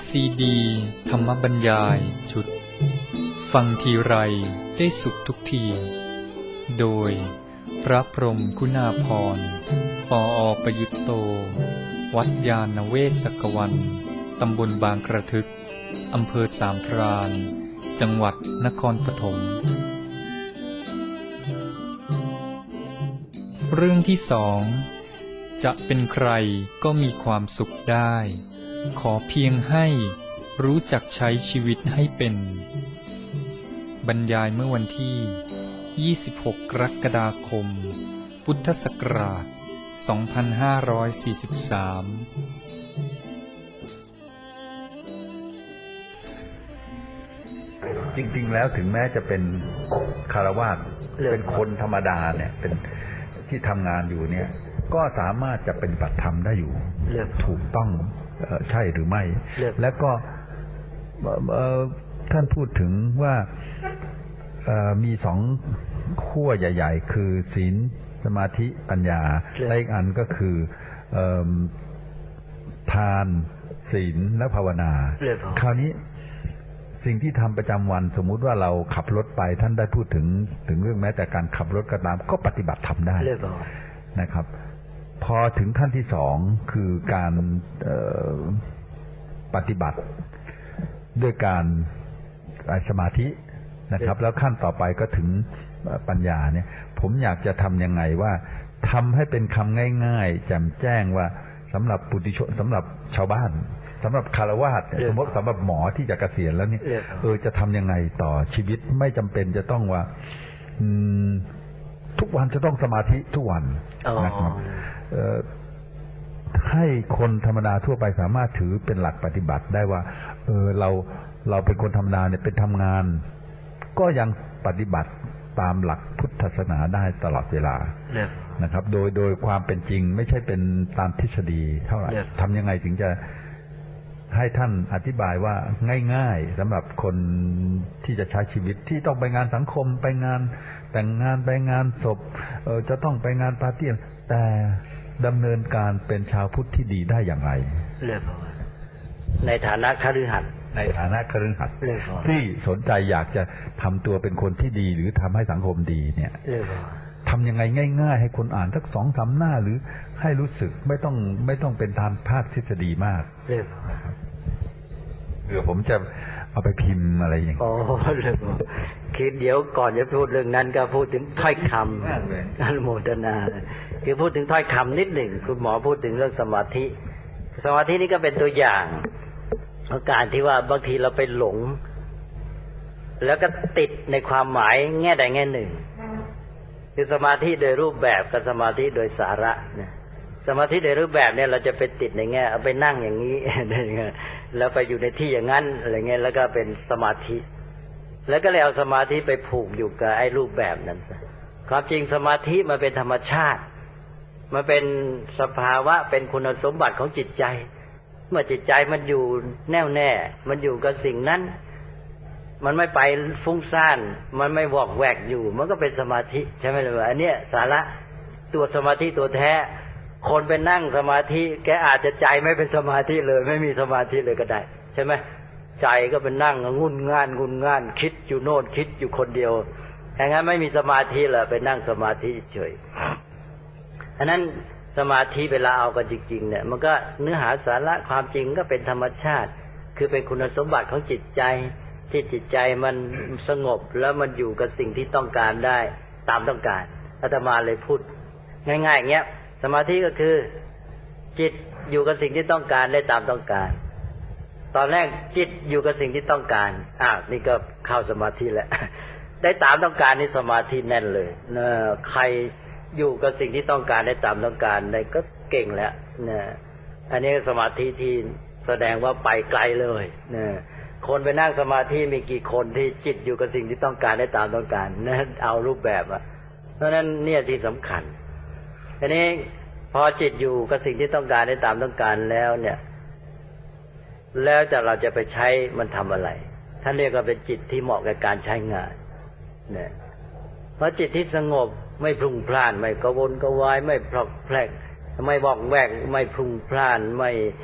ซีดีธรรมบรรยายชุดฟังทีไรได้สุขทุกทีโดยพระพรหมคุณาภรณ์ปอ.ประยุตโตวัดยาณเวศกวันตำบลบางกระทึกอำเภอสามพรานจังหวัดนครปฐมเรื่องที่สองจะเป็นใครก็มีความสุขได้ขอเพียงให้รู้จักใช้ชีวิตให้เป็นบรรยายเมื่อวันที่26 กรกฎาคมพุทธศักราช 2543 จริงๆแล้วถึงแม้จะเป็นคฤหัสถ์เป็นคนธรรมดาเนี่ยเป็นที่ทำงานอยู่เนี่ยก็สามารถจะเป็นปฏิบัติธรรมได้อยู่ถูกต้องใช่หรือไม่แล้วก็ท่านพูดถึงว่ามีสองขั้วใหญ่ๆคือศีลสมาธิปัญญาและอีกอันก็คือทานศีลและภาวนาคราวนี้สิ่งที่ทำประจำวันสมมุติว่าเราขับรถไปท่านได้พูดถึงเรื่องแม้แต่การขับรถก็ตามก็ปฏิบัติทำได้นะครับพอถึงขั้นที่สองคือการปฏิบัติด้วยการสมาธินะครับแล้วขั้นต่อไปก็ถึงปัญญาเนี่ยผมอยากจะทำยังไงว่าทำให้เป็นคำง่ายๆแจ่มแจ้งว่าสำหรับปุถุชนสำหรับชาวบ้านสำหรับคฤหัสถ์สมมติสำหรับหมอที่จะเกษียณแล้วนี่จะทำยังไงต่อชีวิตไม่จำเป็นจะต้องว่าทุกวันจะต้องสมาธิทุกวันนะครับให้คนธรรมดาทั่วไปสามารถถือเป็นหลักปฏิบัติได้ว่าเราเป็นคนธรรมดาเนี่ยเป็นทำงานก็ยังปฏิบัติตามหลักพุทธศาสนาได้ตลอดเวลานะครับโดยความเป็นจริงไม่ใช่เป็นตามทฤษฎีเท่าไหร่ทำยังไงถึงจะให้ท่านอธิบายว่าง่ายๆสำหรับคนที่จะใช้ชีวิตที่ต้องไปงานสังคมไปงานแต่งงานไปงานศพจะต้องไปงานปาร์ตี้แต่ดำเนินการเป็นชาวพุทธที่ดีได้อย่างไรในฐานะคฤหัสถ์ที่สนใจอยากจะทำตัวเป็นคนที่ดีหรือทำให้สังคมดีเนี่ยทำยังไงง่ายๆให้คนอ่านสัก2-3 หน้าหรือให้รู้สึกไม่ต้องเป็นทางภาคทฤษฎีมากเดี๋ยวผมจะเอาไปพิมพ์อะไรอย่างนี้คือเดี๋ยวก่อนจะพูดเรื่องนั้นก็พูดถึงถ้อยคำอนุโมทนาคือพูดถึงถ้อยคำนิดหนึ่งคุณหมอพูดถึงเรื่องสมาธินี่ก็เป็นตัวอย่างของการที่ว่าบางทีเราไปหลงแล้วก็ติดในความหมายแง่ใดแง่หนึ่งคือสมาธิโดยรูปแบบกับสมาธิโดยสาระเนี่ยสมาธิโดยรูปแบบเนี่ยเราจะไปติดในแง่เอาไปนั่งอย่างนี้แล้วไปอยู่ในที่อย่างนั้นอะไรเงี้ยแล้วก็เป็นสมาธิแล้วก็เลยเอาสมาธิไปผูกอยู่กับไอ้รูปแบบนั้นความจริงสมาธิมันเป็นธรรมชาติมันเป็นสภาวะเป็นคุณสมบัติของจิตใจเมื่อจิตใจมันอยู่แน่วแน่มันอยู่กับสิ่งนั้นมันไม่ไปฟุ้งซ่านมันไม่วอกแวกอยู่มันก็เป็นสมาธิใช่ไหมล่ะอันเนี้ยสาระตัวสมาธิตัวแท้คนไปนั่งสมาธิแกอาจจะใจไม่เป็นสมาธิเลยไม่มีสมาธิเลยก็ได้ใช่ไหมใจก็เป็นนั่งงุ่นง่านคิดอยู่โน่นคิดอยู่คนเดียวอย่างนั้นไม่มีสมาธิเลยไปนั่งสมาธิเฉยอันนั้นสมาธิเวลาเอากันจริงๆเนี่ยมันก็เนื้อหาสาระความจริงก็เป็นธรรมชาติคือเป็นคุณสมบัติของจิตใจที่จิตใจมันสงบแล้วมันอยู่กับสิ่งที่ต้องการได้ตามต้องการอาตมาเลยพูดง่ายๆอย่างเงี้ยสมาธิก็คือจิตอยู่กับสิ่งที่ต้องการได้ตามต้องการตอนแรกจิตอยู่กับสิ่งที่ต้องการนี่ก็เข้าสมาธิแล้วได้ตามต้องการนี่สมาธิแน่นเลยใครอยู่กับสิ่งที่ต้องการได้ตามต้องการได้ก็เก่งแล้วอันนี้สมาธิที่แสดงว่าไปไกลเลยคนไปนั่งสมาธิมีกี่คนที่จิตอยู่กับสิ่งที่ต้องการได้ตามต้องการเอารูปแบบเพราะนั้นเนี่ยที่สำคัญทีนี้พอจิตอยู่กับสิ่งที่ต้องการได้ตามต้องการแล้วเนี่ยแล้วเราจะไปใช้มันทำอะไรท่านเรียกว่าเป็นจิตที่เหมาะกับการใช้งานเนี่ยเพราะจิตที่สงบไม่พลุ่งพล่านไม่กระวนกระวายไม่พลอกแพลกไม่บอกแวกไม่พลุ่งพล่านไม่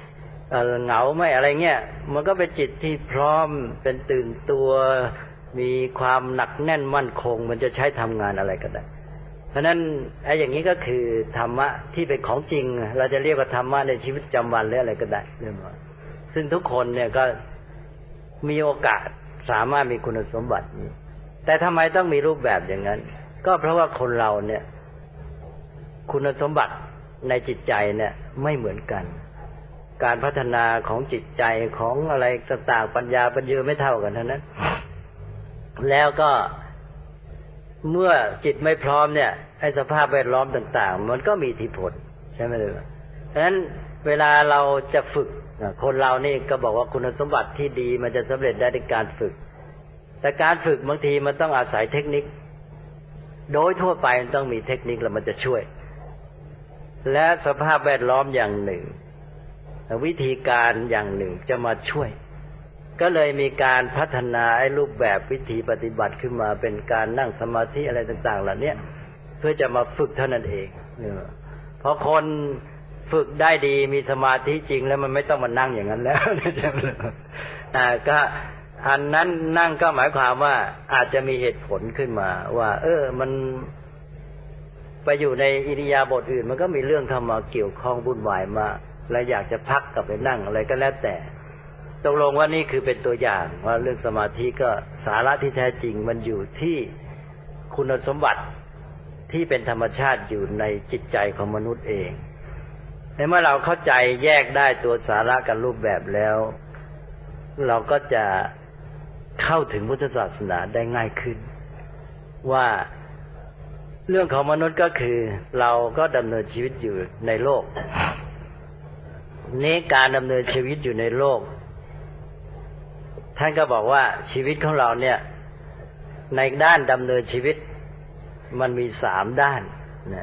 เหงาไม่อะไรเงี้ยมันก็เป็นจิตที่พร้อมเป็นตื่นตัวมีความหนักแน่นมั่นคงมันจะใช้ทำงานอะไรก็ได้เพราะนั้นไอ้อย่างนี้ก็คือธรรมะที่เป็นของจริงเราจะเรียกว่าธรรมะในชีวิตประจำวันหรืออะไรก็ได้เรื่องว่าซึ่งทุกคนเนี่ยก็มีโอกาสสามารถมีคุณสมบัตินี้แต่ทำไมต้องมีรูปแบบอย่างนั้นก็เพราะว่าคนเราเนี่ยคุณสมบัติในจิตใจเนี่ยไม่เหมือนกันการพัฒนาของจิตใจของอะไรต่างๆปัญญาปัญญาไม่เท่ากันเท่านั้นแล้วก็เมื่อจิตไม่พร้อมเนี่ยไอ้สภาพแวดล้อมต่างๆมันก็มีอิทธิพลใช่ไหมเลยเพราะฉะนั้นเวลาเราจะฝึกคนเรานี่ก็บอกว่าคุณสมบัติที่ดีมันจะสำเร็จได้ด้วยการฝึกแต่การฝึกบางทีมันต้องอาศัยเทคนิคโดยทั่วไปมันต้องมีเทคนิคแล้วมันจะช่วยและสภาพแวดล้อมอย่างหนึ่งวิธีการอย่างหนึ่งจะมาช่วยก็เลยมีการพัฒนาไอ้รูปแบบวิธีปฏิบัติขึ้นมาเป็นการนั่งสมาธิอะไรต่างๆเหล่านี้เพื่อจะมาฝึกเท่านั้นเองเพราะคนฝึกได้ดีมีสมาธิจริงแล้วมันไม่ต้องมานั่งอย่างนั้นแล้วใช่ไหมก็อันนั้นนั่งก็หมายความว่าอาจจะมีเหตุผลขึ้นมาว่ามันไปอยู่ในอิริยาบถอื่นมันก็มีเรื่องเข้ามาเกี่ยวข้องวุ่นวายมากและอยากจะพักกลับไปนั่งอะไรก็แล้วแต่ตกลงว่านี่คือเป็นตัวอย่างว่าเรื่องสมาธิก็สาระที่แท้จริงมันอยู่ที่คุณสมบัติที่เป็นธรรมชาติอยู่ในจิตใจของมนุษย์เองในเมื่อเราเข้าใจแยกได้ตัวสาระกับรูปแบบแล้วเราก็จะเข้าถึงพุทธศาสนาได้ง่ายขึ้นว่าเรื่องของมนุษย์ก็คือเราก็ดำเนินชีวิตอยู่ในโลกนี้การดำเนินชีวิตอยู่ในโลกท่านก็บอกว่าชีวิตของเราเนี่ยในด้านดำเนินชีวิตมันมี3ด้านนะ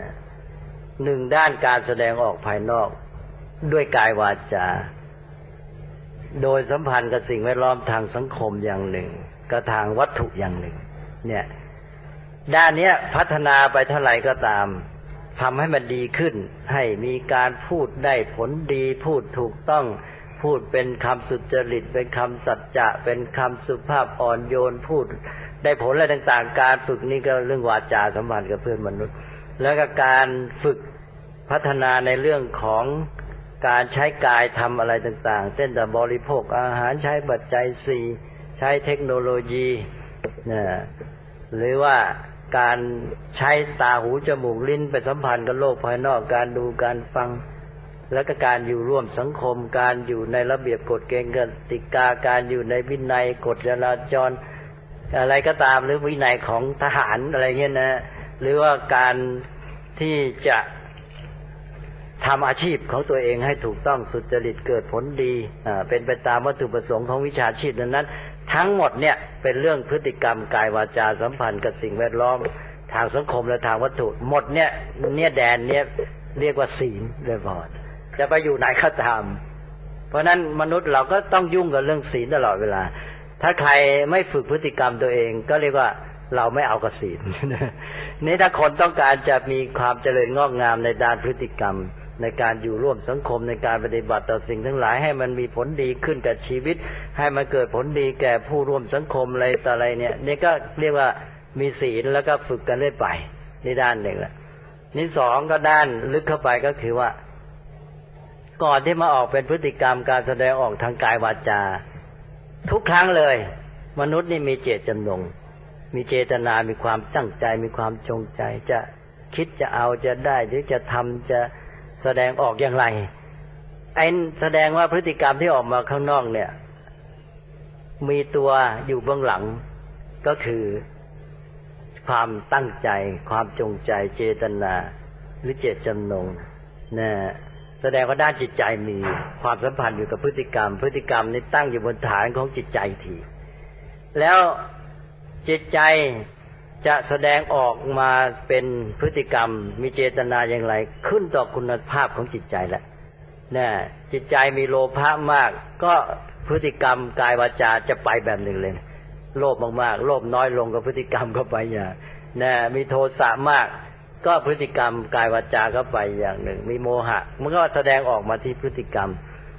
1ด้านการแสดงออกภายนอกด้วยกายวาจาโดยสัมพันธ์กับสิ่งแวดล้อมทางสังคมอย่างหนึ่งกับทางวัตถุอย่างหนึ่งเนี่ยด้านนี้พัฒนาไปเท่าไหร่ก็ตามทำให้มันดีขึ้นให้มีการพูดได้ผลดีพูดถูกต้องพูดเป็นคำสุจริตเป็นคำสัจจะเป็นคำสุภาพอ่อนโยนพูดได้ผลอะไรต่างๆการฝึกนี่ก็เรื่องวาจาสัมพันธ์กับเพื่อนมนุษย์แล้วก็การฝึกพัฒนาในเรื่องของการใช้กายทำอะไรต่างๆเช่นแต่บริโภคอาหารใช้ปัจจัย4ใช้เทคโนโลยีหรือว่าการใช้ตาหูจมูกลิ้นไปสัมพันธ์กับโลกภายนอกการดูการฟังแล้วก็การอยู่ร่วมสังคมการอยู่ในระเบียบกฎเกณฑ์กติกาการอยู่ในวินัยกฎจราจรอะไรก็ตามหรือวินัยของทหารอะไรเงี้ยนะหรือว่าการที่จะทำอาชีพของตัวเองให้ถูกต้องสุจริตเกิดผลดีเป็นไปตามวัตถุประสงค์ของวิชาชีพนั้นทั้งหมดเนี่ยเป็นเรื่องพฤติกรรมกายวาจาสัมพันธ์กับสิ่งแวดล้อมทางสังคมและทางวัตถุหมดเนี่ยแดนเนี่ยเรียกว่าศีลเลยพอจะไปอยู่ไหนก็ตามเพราะนั้นมนุษย์เราก็ต้องยุ่งกับเรื่องศีลตลอดเวลาถ้าใครไม่ฝึกพฤติกรรมตัวเองก็เรียกว่าเราไม่เอากับศีลนี่ถ้าคนต้องการจะมีความเจริญงอกงามในด้านพฤติกรรมในการอยู่ร่วมสังคมในการปฏิบัติต่อสิ่งทั้งหลายให้มันมีผลดีขึ้นกับชีวิตให้มันเกิดผลดีแก่ผู้ร่วมสังคมอะไรต่ออะไรเนี่ยนี่ก็เรียกว่ามีศีลแล้วก็ฝึกกันเรื่อยไปนี่ด้านหนึ่งแหละนี่2ก็ด้านลึกเข้าไปก็คือว่าก่อนที่มาออกเป็นพฤติกรรมการแสดงออกทางกายวาจาทุกครั้งเลยมนุษย์นี่มีเจตจำนงมีเจตนามีความตั้งใจมีความจงใจจะคิดจะเอาจะได้หรือจะทำจะแสดงออกอย่างไรไอ้แสดงว่าพฤติกรรมที่ออกมาข้างนอกเนี่ยมีตัวอยู่เบื้องหลังก็คือความตั้งใจความจงใจเจตนาหรือเจตจำนงนะแสดงว่าด้านจิตใจมีความสัมพันธ์อยู่กับพฤติกรรมนี้ตั้งอยู่บนฐานของจิตใจทีแล้วจิตใจจะแสดงออกมาเป็นพฤติกรรมมีเจตนาอย่างไรขึ้นต่อคุณภาพของจิตใจแหละนะจิตใจมีโลภะมากก็พฤติกรรมกายวาจาจะไปแบบหนึ่งเลยโลภมากๆโลภน้อยลงก็พฤติกรรมก็ไปอย่างนะมีโทสะมากก็พฤติกรรมกายวาจาก็ไปอย่างหนึ่งมีโมหะมันก็แสดงออกมาที่พฤติกรรม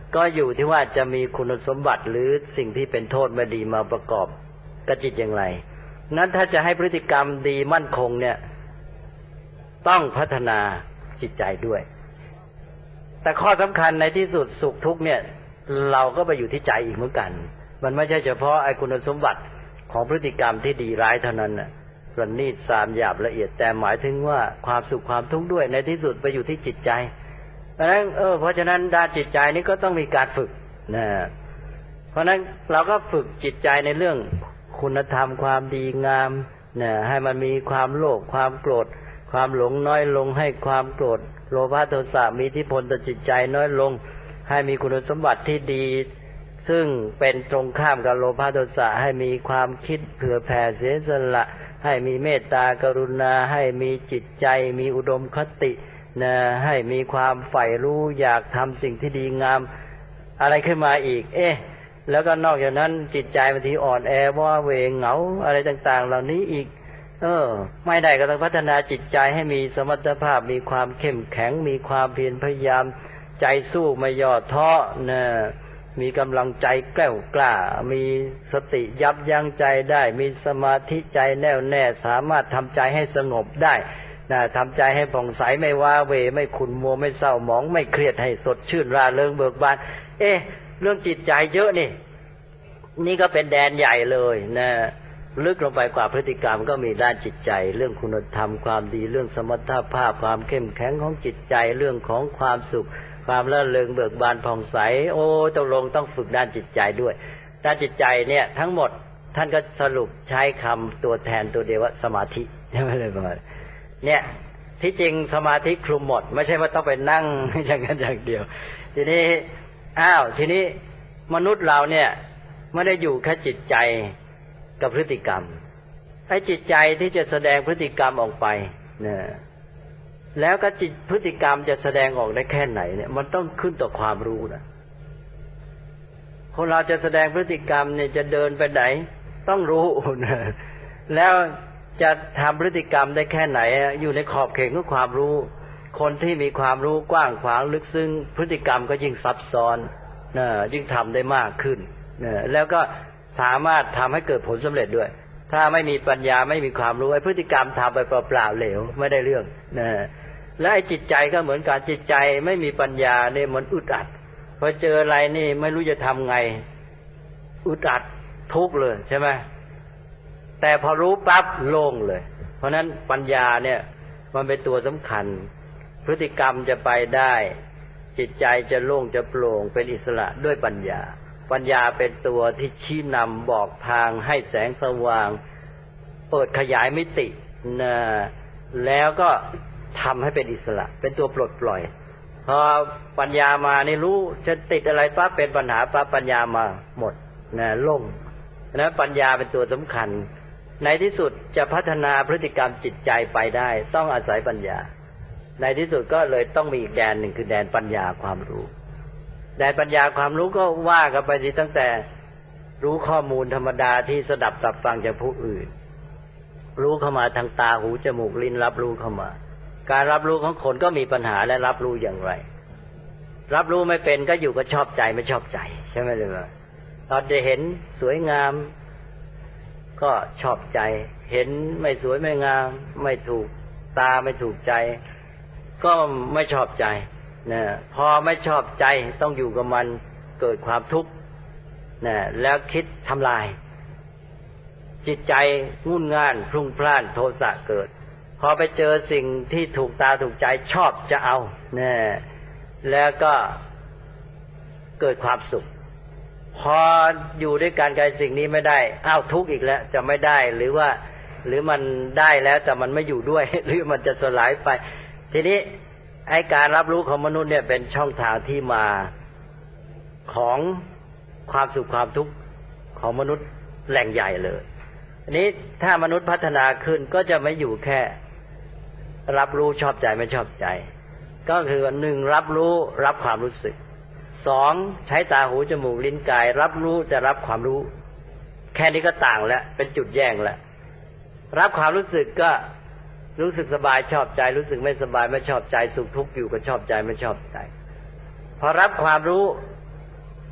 ก็อยู่ที่ว่าจะมีคุณสมบัติหรือสิ่งที่เป็นโทษไม่ดีมาประกอบกับจิตอย่างไรนั้นถ้าจะให้พฤติกรรมดีมั่นคงเนี่ยต้องพัฒนาจิตใจด้วยแต่ข้อสำคัญในที่สุดสุขทุกข์เนี่ยเราก็ไปอยู่ที่ใจอีกเหมือนกันมันไม่ใช่เฉพาะไอ้คุณสมบัติของพฤติกรรมที่ดีร้ายเท่านั้นน่ะประณีตสามหยาบละเอียดแต่หมายถึงว่าความสุขความทุกข์ด้วยในที่สุดไปอยู่ที่จิตใจเพราะฉะนั้นด้านจิตใจนี้ก็ต้องมีการฝึกนะเพราะนั้นเราก็ฝึกจิตใจในเรื่องคุณธรรมความดีงามนะให้มันมีความโลภความโกรธความหลงน้อยลงให้ความโกรธโลภะโทสะมีอิทธิพลต่อจิตใจน้อยลงให้มีคุณสมบัติที่ดีซึ่งเป็นตรงข้ามกับโลภะโทสะให้มีความคิดเผื่อแผ่เสียสละให้มีเมตตากรุณาให้มีจิตใจมีอุดมคตินะให้มีความใฝ่รู้อยากทำสิ่งที่ดีงามอะไรขึ้นมาอีกแล้วก็นอกจากนั้นจิตใจบางทีอ่อนแอว้าเหวเหงาอะไรต่างๆเหล่านี้อีกไม่ได้ก็ต้องพัฒนาจิตใจให้มีสมรรถภาพมีความเข้มแข็งมีความเพียรพยายามใจสู้ไม่ย่อท้อนะมีกำลังใจแกล้วกล้ามีสติยับยั้งใจได้มีสมาธิใจแน่วแน่สามารถทำใจให้สงบได้นะทำใจให้ผ่องใสไม่ว้าเหวไม่ขุ่นมัวไม่เศร้าหมองไม่เครียดให้สดชื่นร่าเริงเบิกบานเรื่องจิตใจเยอะนี่ก็เป็นแดนใหญ่เลยนะลึกลงไปกว่าพฤติกรรมก็มีด้านจิตใจเรื่องคุณธรรมความดีเรื่องสมรรถภาพความเข้มแข็งของจิตใจเรื่องของความสุขความร่าเริงเบิกบานผ่องใสตกลงต้องฝึกด้านจิตใจด้วยด้านจิตใจเนี่ยทั้งหมดท่านก็สรุปใช้คำตัวแทนตัวเดียวว่าสมาธิใช่ไหมเลยประมาณเนี่ยที่จริงสมาธิคลุมหมดไม่ใช่ว่าต้องไปนั่งอย่างนั้นอย่างเดียวทีนี้มนุษย์เราเนี่ยไม่ได้อยู่แค่จิตใจกับพฤติกรรมไอ้จิตใจที่จะแสดงพฤติกรรมออกไปเนี่ยแล้วก็จิตพฤติกรรมจะแสดงออกได้แค่ไหนเนี่ยมันต้องขึ้นต่อความรู้นะคนเราจะแสดงพฤติกรรมเนี่ยจะเดินไปไหนต้องรู้นะแล้วจะทำพฤติกรรมได้แค่ไหนอยู่ในขอบเขตของความรู้คนที่มีความรู้กว้างขวางลึกซึ้งพฤติกรรมก็ยิ่งซับซ้อนยิ่งทำได้มากขึ้นแล้วก็สามารถทำให้เกิดผลสำเร็จด้วยถ้าไม่มีปัญญาไม่มีความรู้ไอ้พฤติกรรมทำไปเปล่าๆเหลวไม่ได้เรื่องและไอ้จิตใจก็เหมือนกันจิตใจไม่มีปัญญาเนี่ยมันอึดอัดพอเจออะไรนี่ไม่รู้จะทำไงอึดอัดทุกข์เลยใช่ไหมแต่พอรู้ปั๊บโล่งเลยเพราะนั้นปัญญาเนี่ยมันเป็นตัวสำคัญพฤติกรรมจะไปได้จิตใจจะโล่งจะโปร่งเป็นอิสระด้วยปัญญาเป็นตัวที่ชี้นำบอกทางให้แสงสว่างเปิดขยายมิติแล้วก็ทำให้เป็นอิสระเป็นตัวปลดปล่อยพอปัญญามานี่รู้จะติดอะไรปั๊บเป็นปัญหาปั๊บปัญญามาหมดโล่งนะปัญญาเป็นตัวสำคัญในที่สุดจะพัฒนาพฤติกรรมจิตใจไปได้ต้องอาศัยปัญญาในที่สุดก็เลยต้องมีอีกแดนหนึ่งคือแดนปัญญาความรู้แดนปัญญาความรู้ก็ว่ากันไปสิตั้งแต่รู้ข้อมูลธรรมดาที่สดับตับฟังจากผู้อื่นรู้เข้ามาทางตาหูจมูกลิ้นรับรู้เข้ามาการรับรู้ของคนก็มีปัญหาและรับรู้อย่างไรรับรู้ไม่เป็นก็อยู่กับชอบใจไม่ชอบใจใช่ไหมเลยตอนจะเห็นสวยงามก็ชอบใจเห็นไม่สวยไม่งามไม่ถูกตาไม่ถูกใจก็ไม่ชอบใจพอไม่ชอบใจต้องอยู่กับมันเกิดความทุกข์แล้วคิดทำลายจิตใจงุ่นง่านพลุ่งพล่านโทสะเกิดพอไปเจอสิ่งที่ถูกตาถูกใจชอบจะเอาแล้วก็เกิดความสุขพออยู่ด้วยกันกับสิ่งนี้ไม่ได้ทุกข์อีกแล้วจะไม่ได้หรือมันได้แล้วแต่มันไม่อยู่ด้วยหรือมันจะสลายไปทีนี้ไอ้การรับรู้ของมนุษย์เนี่ยเป็นช่องทางที่มาของความสุขความทุกข์ของมนุษย์แหล่งใหญ่เลยอันนี้ถ้ามนุษย์พัฒนาขึ้นก็จะไม่อยู่แค่รับรู้ชอบใจไม่ชอบใจก็คือหนึ่งรับรู้รับความรู้สึกสองใช้ตาหูจมูกลิ้นกายรับรู้จะรับความรู้แค่นี้ก็ต่างแล้วเป็นจุดแยกแล้วรับความรู้สึกก็รู้สึกสบายชอบใจรู้สึกไม่สบายไม่ชอบใจสุขทุกข์อยู่ก็ชอบใจไม่ชอบใจพอรับความรู้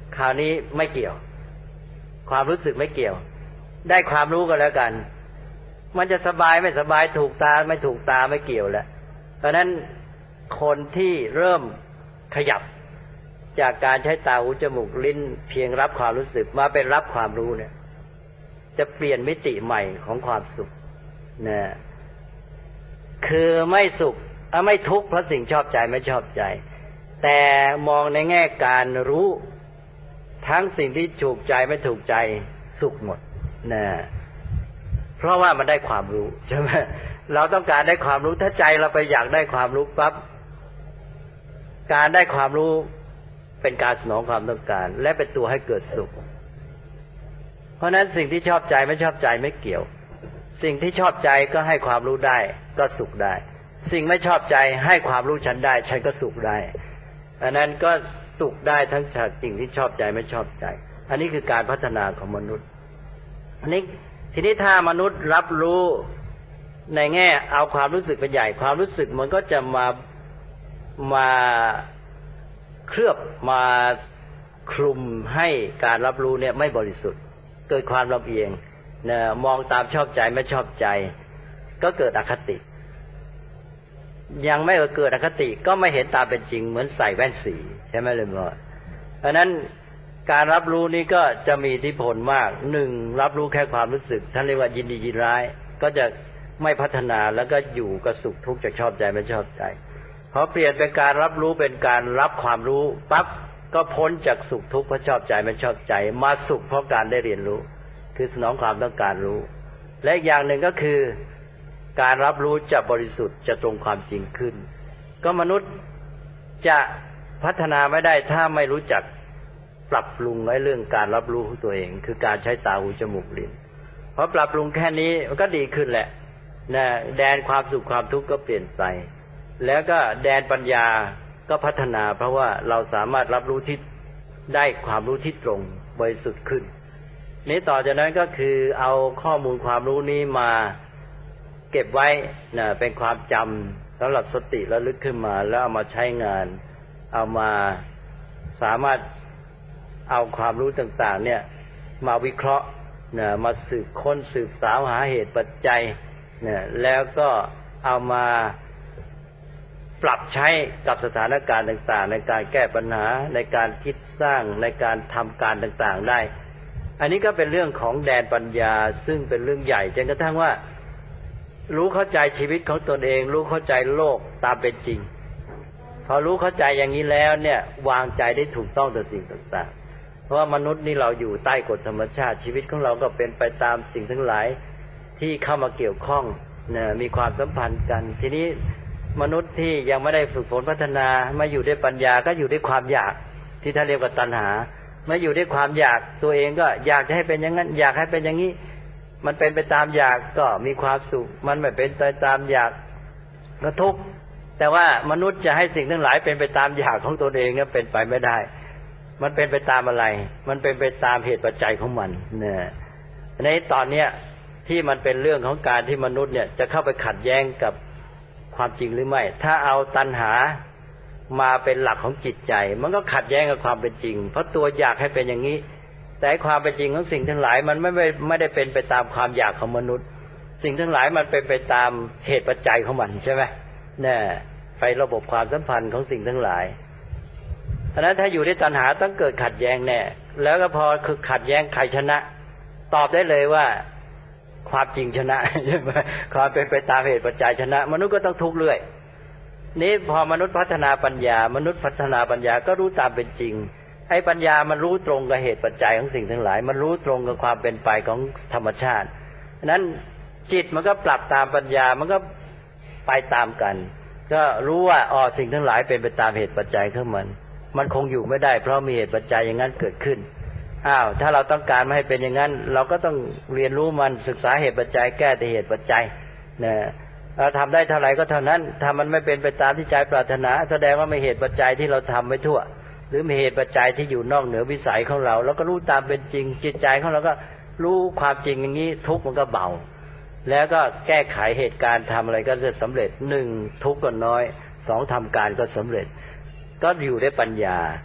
คราวนี้ไม่เกี่ยวความรู้สึกไม่เกี่ยวได้ความรู้กันแล้วกันมันจะสบายไม่สบายถูกตาไม่ถูกตาไม่เกี่ยวแล้วเพราะนั้นคนที่เริ่มขยับจากการใช้ตาหูจมูกลิ้นเพียงรับความรู้สึกมาเป็นรับความรู้เนี่ยจะเปลี่ยนมิติใหม่ของความสุขนะคือไม่สุขไม่ทุกข์เพราะสิ่งชอบใจไม่ชอบใจแต่มองในแง่การรู้ทั้งสิ่งที่ถูกใจไม่ถูกใจสุขหมดนะเพราะว่ามันได้ความรู้ใช่ไหมเราต้องการได้ความรู้ถ้าใจเราไปอยากได้ความรู้ปั๊บการได้ความรู้เป็นการสนองความต้องการและเป็นตัวให้เกิดสุขเพราะนั้นสิ่งที่ชอบใจไม่ชอบใจไม่เกี่ยวสิ่งที่ชอบใจก็ให้ความรู้ได้ก็สุขได้สิ่งไม่ชอบใจให้ความรู้ฉันได้ฉันก็สุขได้อันนั้นก็สุขได้ทั้งจากสิ่งที่ชอบใจไม่ชอบใจอันนี้คือการพัฒนาของมนุษย์อันนี้ทีนี้ถ้ามนุษย์รับรู้ในแง่เอาความรู้สึกเป็นใหญ่ความรู้สึกมันก็จะมาเคลือบมาคลุมให้การรับรู้เนี่ยไม่บริสุทธิ์เกิดความลำเอียงนะมองตามชอบใจไม่ชอบใจก็เกิดอคติยังไม่เกิดอคติก็ไม่เห็นตามเป็นจริงเหมือนใส่แว่นสีใช่ไหมเลยว่าเพราะนั้นการรับรู้นี้ก็จะมีอิทธิพลมากหนึ่งรับรู้แค่ความรู้สึกท่านเรียกว่ายินดียินร้ายก็จะไม่พัฒนาแล้วก็อยู่กับสุขทุกข์จะชอบใจไม่ชอบใจพอเปลี่ยนเป็นการรับรู้เป็นการรับความรู้ปั๊บก็พ้นจากสุขทุกข์เพราะชอบใจไม่ชอบใจมาสุขเพราะการได้เรียนรู้คือสนองความต้องการรู้และอีกอย่างหนึ่งก็คือการรับรู้จะบริสุทธิ์จะตรงความจริงขึ้นก็มนุษย์จะพัฒนาไม่ได้ถ้าไม่รู้จักปรับปรุงในเรื่องการรับรู้ของตัวเองคือการใช้ตาหูจมูกลิ้นพอปรับปรุงแค่นี้มันก็ดีขึ้นแหละนะแดนความสุขความทุกข์ก็เปลี่ยนไปแล้วก็แดนปัญญาก็พัฒนาเพราะว่าเราสามารถรับรู้ที่ได้ความรู้ที่ตรงบริสุทธิ์ขึ้นนี้ต่อจากนั้นก็คือเอาข้อมูลความรู้นี้มาเก็บไว้นะเป็นความจำสำหรับสติระลึกขึ้นมาแล้วเอามาใช้งานเอามาสามารถเอาความรู้ต่างๆเนี่ยมาวิเคราะห์นะมาสืบค้นสืบสาวหาเหตุปัจจัยนะแล้วก็เอามาปรับใช้กับสถานการณ์ต่างๆในการแก้ปัญหาในการคิดสร้างในการทำการต่างๆได้อันนี้ก็เป็นเรื่องของแดนปัญญาซึ่งเป็นเรื่องใหญ่จนกระทั่งว่ารู้เข้าใจชีวิตของตนเองรู้เข้าใจโลกตามเป็นจริงพอรู้เข้าใจอย่างนี้แล้วเนี่ยวางใจได้ถูกต้องต่อสิ่งต่างๆเพราะว่ามนุษย์นี่เราอยู่ใต้กฎธรรมชาติชีวิตของเราก็เป็นไปตามสิ่งทั้งหลายที่เข้ามาเกี่ยวข้องเนี่ยมีความสัมพันธ์กันทีนี้มนุษย์ที่ยังไม่ได้ฝึกฝนพัฒนามาอยู่ด้วยปัญญาก็อยู่ด้วยความอยากที่ท่านเรียกว่าตัณหามาอยู่ด้วยความอยากตัวเองก็อยากจะให้เป็นอย่างนั้นอยากให้เป็นอย่างนี้มันเป็นไปตามอยากก็มีความสุขมันไม่เป็นไปตามอยากก็ทุกข์แต่ว่ามนุษย์จะให้สิ่งทั้งหลายเป็นไปตามอยากของตนเองเนี่ยเป็นไปไม่ได้มันเป็นไปตามอะไรมันเป็นไปตามเหตุปัจจัยของมันเนี่ยในตอนเนี้ยที่มันเป็นเรื่องของการที่มนุษย์เนี่ยจะเข้าไปขัดแย้งกับความจริงหรือไม่ถ้าเอาตัณหามาเป็นหลักของจิตใจมันก็ขัดแย้งกับความเป็นจริงเพราะตัวอยากให้เป็นอย่างนี้แต่ความเป็นจริงของสิ่งทั้งหลายมันไม่ได้เป็นไปตามความอยากของมนุษย์สิ่งทั้งหลายมันเป็นไปตามเหตุปัจจัยของมันใช่ไหมเนี่ยไประบบความสัมพันธ์ของสิ่งทั้งหลายเพราะนั้นถ้าอยู่ในตัณหาต้องเกิดขัดแย้งแน่แล้วก็พอคือขัดแย้งใครชนะตอบได้เลยว่าความจริงชนะใช่ไหมความเป็นไปตามเหตุปัจจัยชนะมนุษย์ก็ต้องทุกข์เรื่อยนี้พอมนุษย์พัฒนาปัญญามนุษย์พัฒนาปัญญาก็รู้ตามเป็นจริงไอ้ปัญญามันรู้ตรงกับเหตุปัจจัยของสิ่งทั้งหลายมันรู้ตรงกับความเป็นไปของธรรมชาตินั้นจิตมันก็ปรับตามปัญญามันก็ไปตามกันก็รู้ว่าสิ่งทั้งหลายเป็นไปตามเหตุปัจจัยของมันคงอยู่ไม่ได้เพราะมีเหตุปัจจัยอย่างนั้นเกิดขึ้นถ้าเราต้องการไม่ให้เป็นอย่างนั้นเราก็ต้องเรียนรู้มันศึกษาเหตุปัจจัยแก้แต่เหตุปัจจัยนะเราทำได้เท่าไหร่ก็เท่านั้นถ้ามันไม่เป็นไปตามที่ใจปรารถนาแสดงว่ามีเหตุปัจจัยที่เราทำไว้ทั่วหรือมีเหตุปัจจัยที่อยู่นอกเหนือวิสัยของเราแล้วก็รู้ตามเป็นจริงจิตใจของเราก็รู้ความจริงอย่างนี้ทุกข์มันก็เบาแล้วก็แก้ไขเหตุการณ์ทำอะไรก็จะสำเร็จหนึ่งทุกข์ก็น้อยสองทำการก็สำเร็จก็อยู่ได้ปัญญา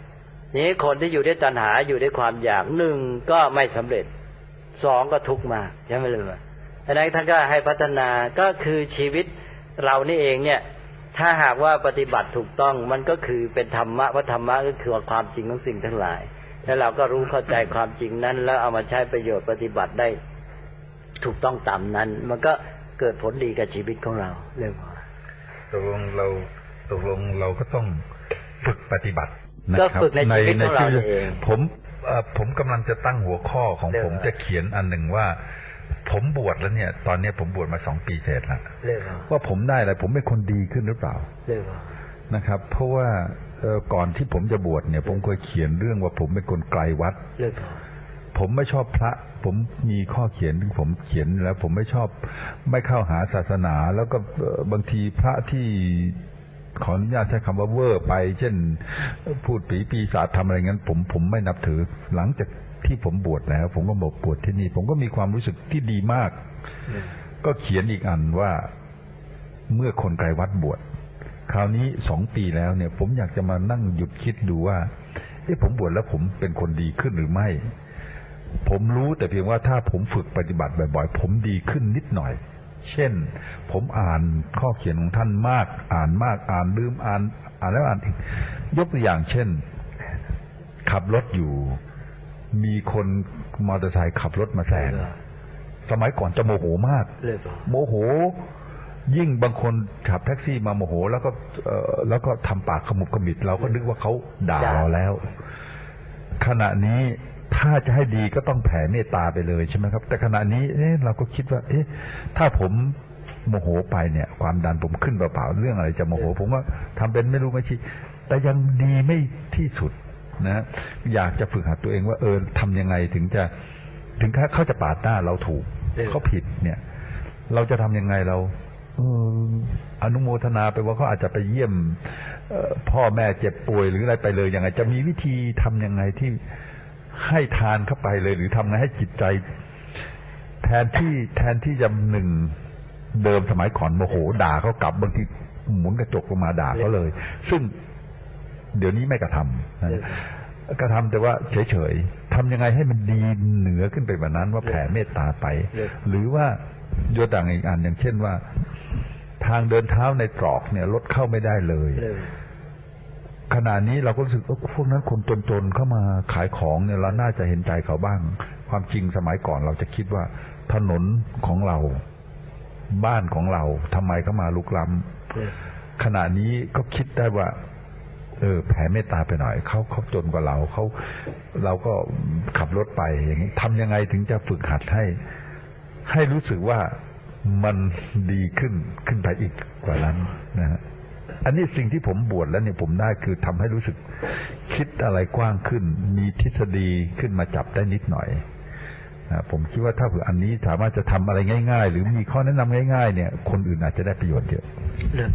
นี้คนที่อยู่ด้วยตัณหาอยู่ด้วยความอยากหนึ่งก็ไม่สำเร็จสองก็ทุกข์มากใช่ไหมเลยดังนั้นท่านก็ให้พัฒนาก็คือชีวิตเรานี่เองเนี่ยถ้าหากว่าปฏิบัติถูกต้องมันก็คือเป็นธรรมะเพราะธรรมะก็คือความจริงของสิ่งทั้งหลายแล้วเราก็รู้เข้าใจความจริงนั้นแล้วเอามาใช้ประโยชน์ปฏิบัติได้ถูกต้องตามนั้นมันก็เกิดผลดีกับชีวิตของเราเรื่องตกลงเราก็ต้องฝึกปฏิบัติก็ฝึกในชีวิตของเราเองผมกำลังจะตั้งหัวข้อของผมจะเขียนอันหนึ่งว่าผมบวชแล้วเนี่ยตอนนี้ผมบวชมา2 ปีเศษแล้วว่าผมได้อะไรผมเป็นคนดีขึ้นหรือเปล่านะครับเพราะว่าก่อนที่ผมจะบวชเนี่ยผมเคยเขียนเรื่องว่าผมเป็นคนไกลวัดผมไม่ชอบพระผมมีข้อเขียนถึงผมเขียนแล้วผมไม่ชอบไม่เข้าหาศาสนาแล้วก็บางทีพระที่ขออนุญาตใช้คำว่าเวอร์ไปเช่นพูดปีศาจทำอะไรงั้นผมไม่นับถือหลังจากที่ผมบวชแล้วผมก็บอกบวชที่นี่ผมก็มีความรู้สึกที่ดีมากก็เขียนอีกอันว่าเมื่อคนไกลวัดบวชคราวนี้2 ปีแล้วเนี่ยผมอยากจะมานั่งหยุดคิดดูว่าผมบวชแล้วผมเป็นคนดีขึ้นหรือไม่ผมรู้แต่เพียงว่าถ้าผมฝึกปฏิบัติบ่อยๆผมดีขึ้นนิดหน่อยเช่นผมอ่านข้อเขียนของท่านมากอ่านลืมอ่านแล้วอ่านอีกยกตัวอย่างเช่นขับรถอยู่มีคนมอเตอร์ไซค์ขับรถมาแซงสมัยก่อนจะโมโหมากโมโหยิ่งบางคนขับแท็กซี่มาโมโหแล้วก็ทำปากขมุบขมิบเราก็นึกว่าเขาด่าเราแล้วขณะนี้ถ้าจะให้ดีก็ต้องแผ่เมตตาไปเลยใช่ไหมครับแต่ขณะนี้เราก็คิดว่าถ้าผมโมโหไปเนี่ยความดันผมขึ้นเปล่าๆเรื่องอะไรจะโมโหผมว่าทำเป็นไม่รู้ไม่ชี้แต่ยังดีไม่ที่สุดนะอยากจะฝึกหัดตัวเองว่าทำยังไงถึงเขาจะปาดหน้าเราถูกเขาผิดเนี่ยเราจะทำยังไงเราอนุโมทนาไปว่าเขาอาจจะไปเยี่ยมพ่อแม่เจ็บป่วยหรืออะไรไปเลยยังไงจะมีวิธีทำยังไงที่ให้ทานเข้าไปเลยหรือทำไงให้จิตใจแทนที่จะหนึ่งเดิมสมัยก่อนโมโหด่าเขากลับบางทีหมุนกระจกลงมาด่าเขาเลยซึ่งเดี๋ยวนี้ไม่กระทำกระทำแต่ว่าเฉยๆทำยังไงให้มันดีเหนือขึ้นไปกว่านั้นว่าแผ่เมตตาไปหรือว่าโยต่างอีกอันอย่างเช่นว่าทางเดินเท้าในตรอกเนี่ยรถเข้าไม่ได้เลยขณะนี้เราก็รู้สึกพวกนั้นคนจนๆเข้ามาขายของเนี่ยเราน่าจะเห็นใจเขาบ้างความจริงสมัยก่อนเราจะคิดว่าถนนของเราบ้านของเราทำไมเขามาลุกล้ำขณะนี้ก็คิดได้ว่าแผ่เมตตาไปหน่อยเขาจนกว่าเราก็ขับรถไปอย่างนี้ทำยังไงถึงจะฝึกหัดให้รู้สึกว่ามันดีขึ้นไปอีกกว่านั้นนะฮะอันนี้สิ่งที่ผมบวชแล้วเนี่ยผมได้คือทำให้รู้สึกคิดอะไรกว้างขึ้นมีทฤษฎีขึ้นมาจับได้นิดหน่อยผมคิดว่าถ้าเผื่ออันนี้สามารถจะทำอะไรง่ายๆหรือมีข้อแนะนำง่ายๆเนี่ยคนอื่นอาจจะได้ประโยชน์เยอะเรื่อง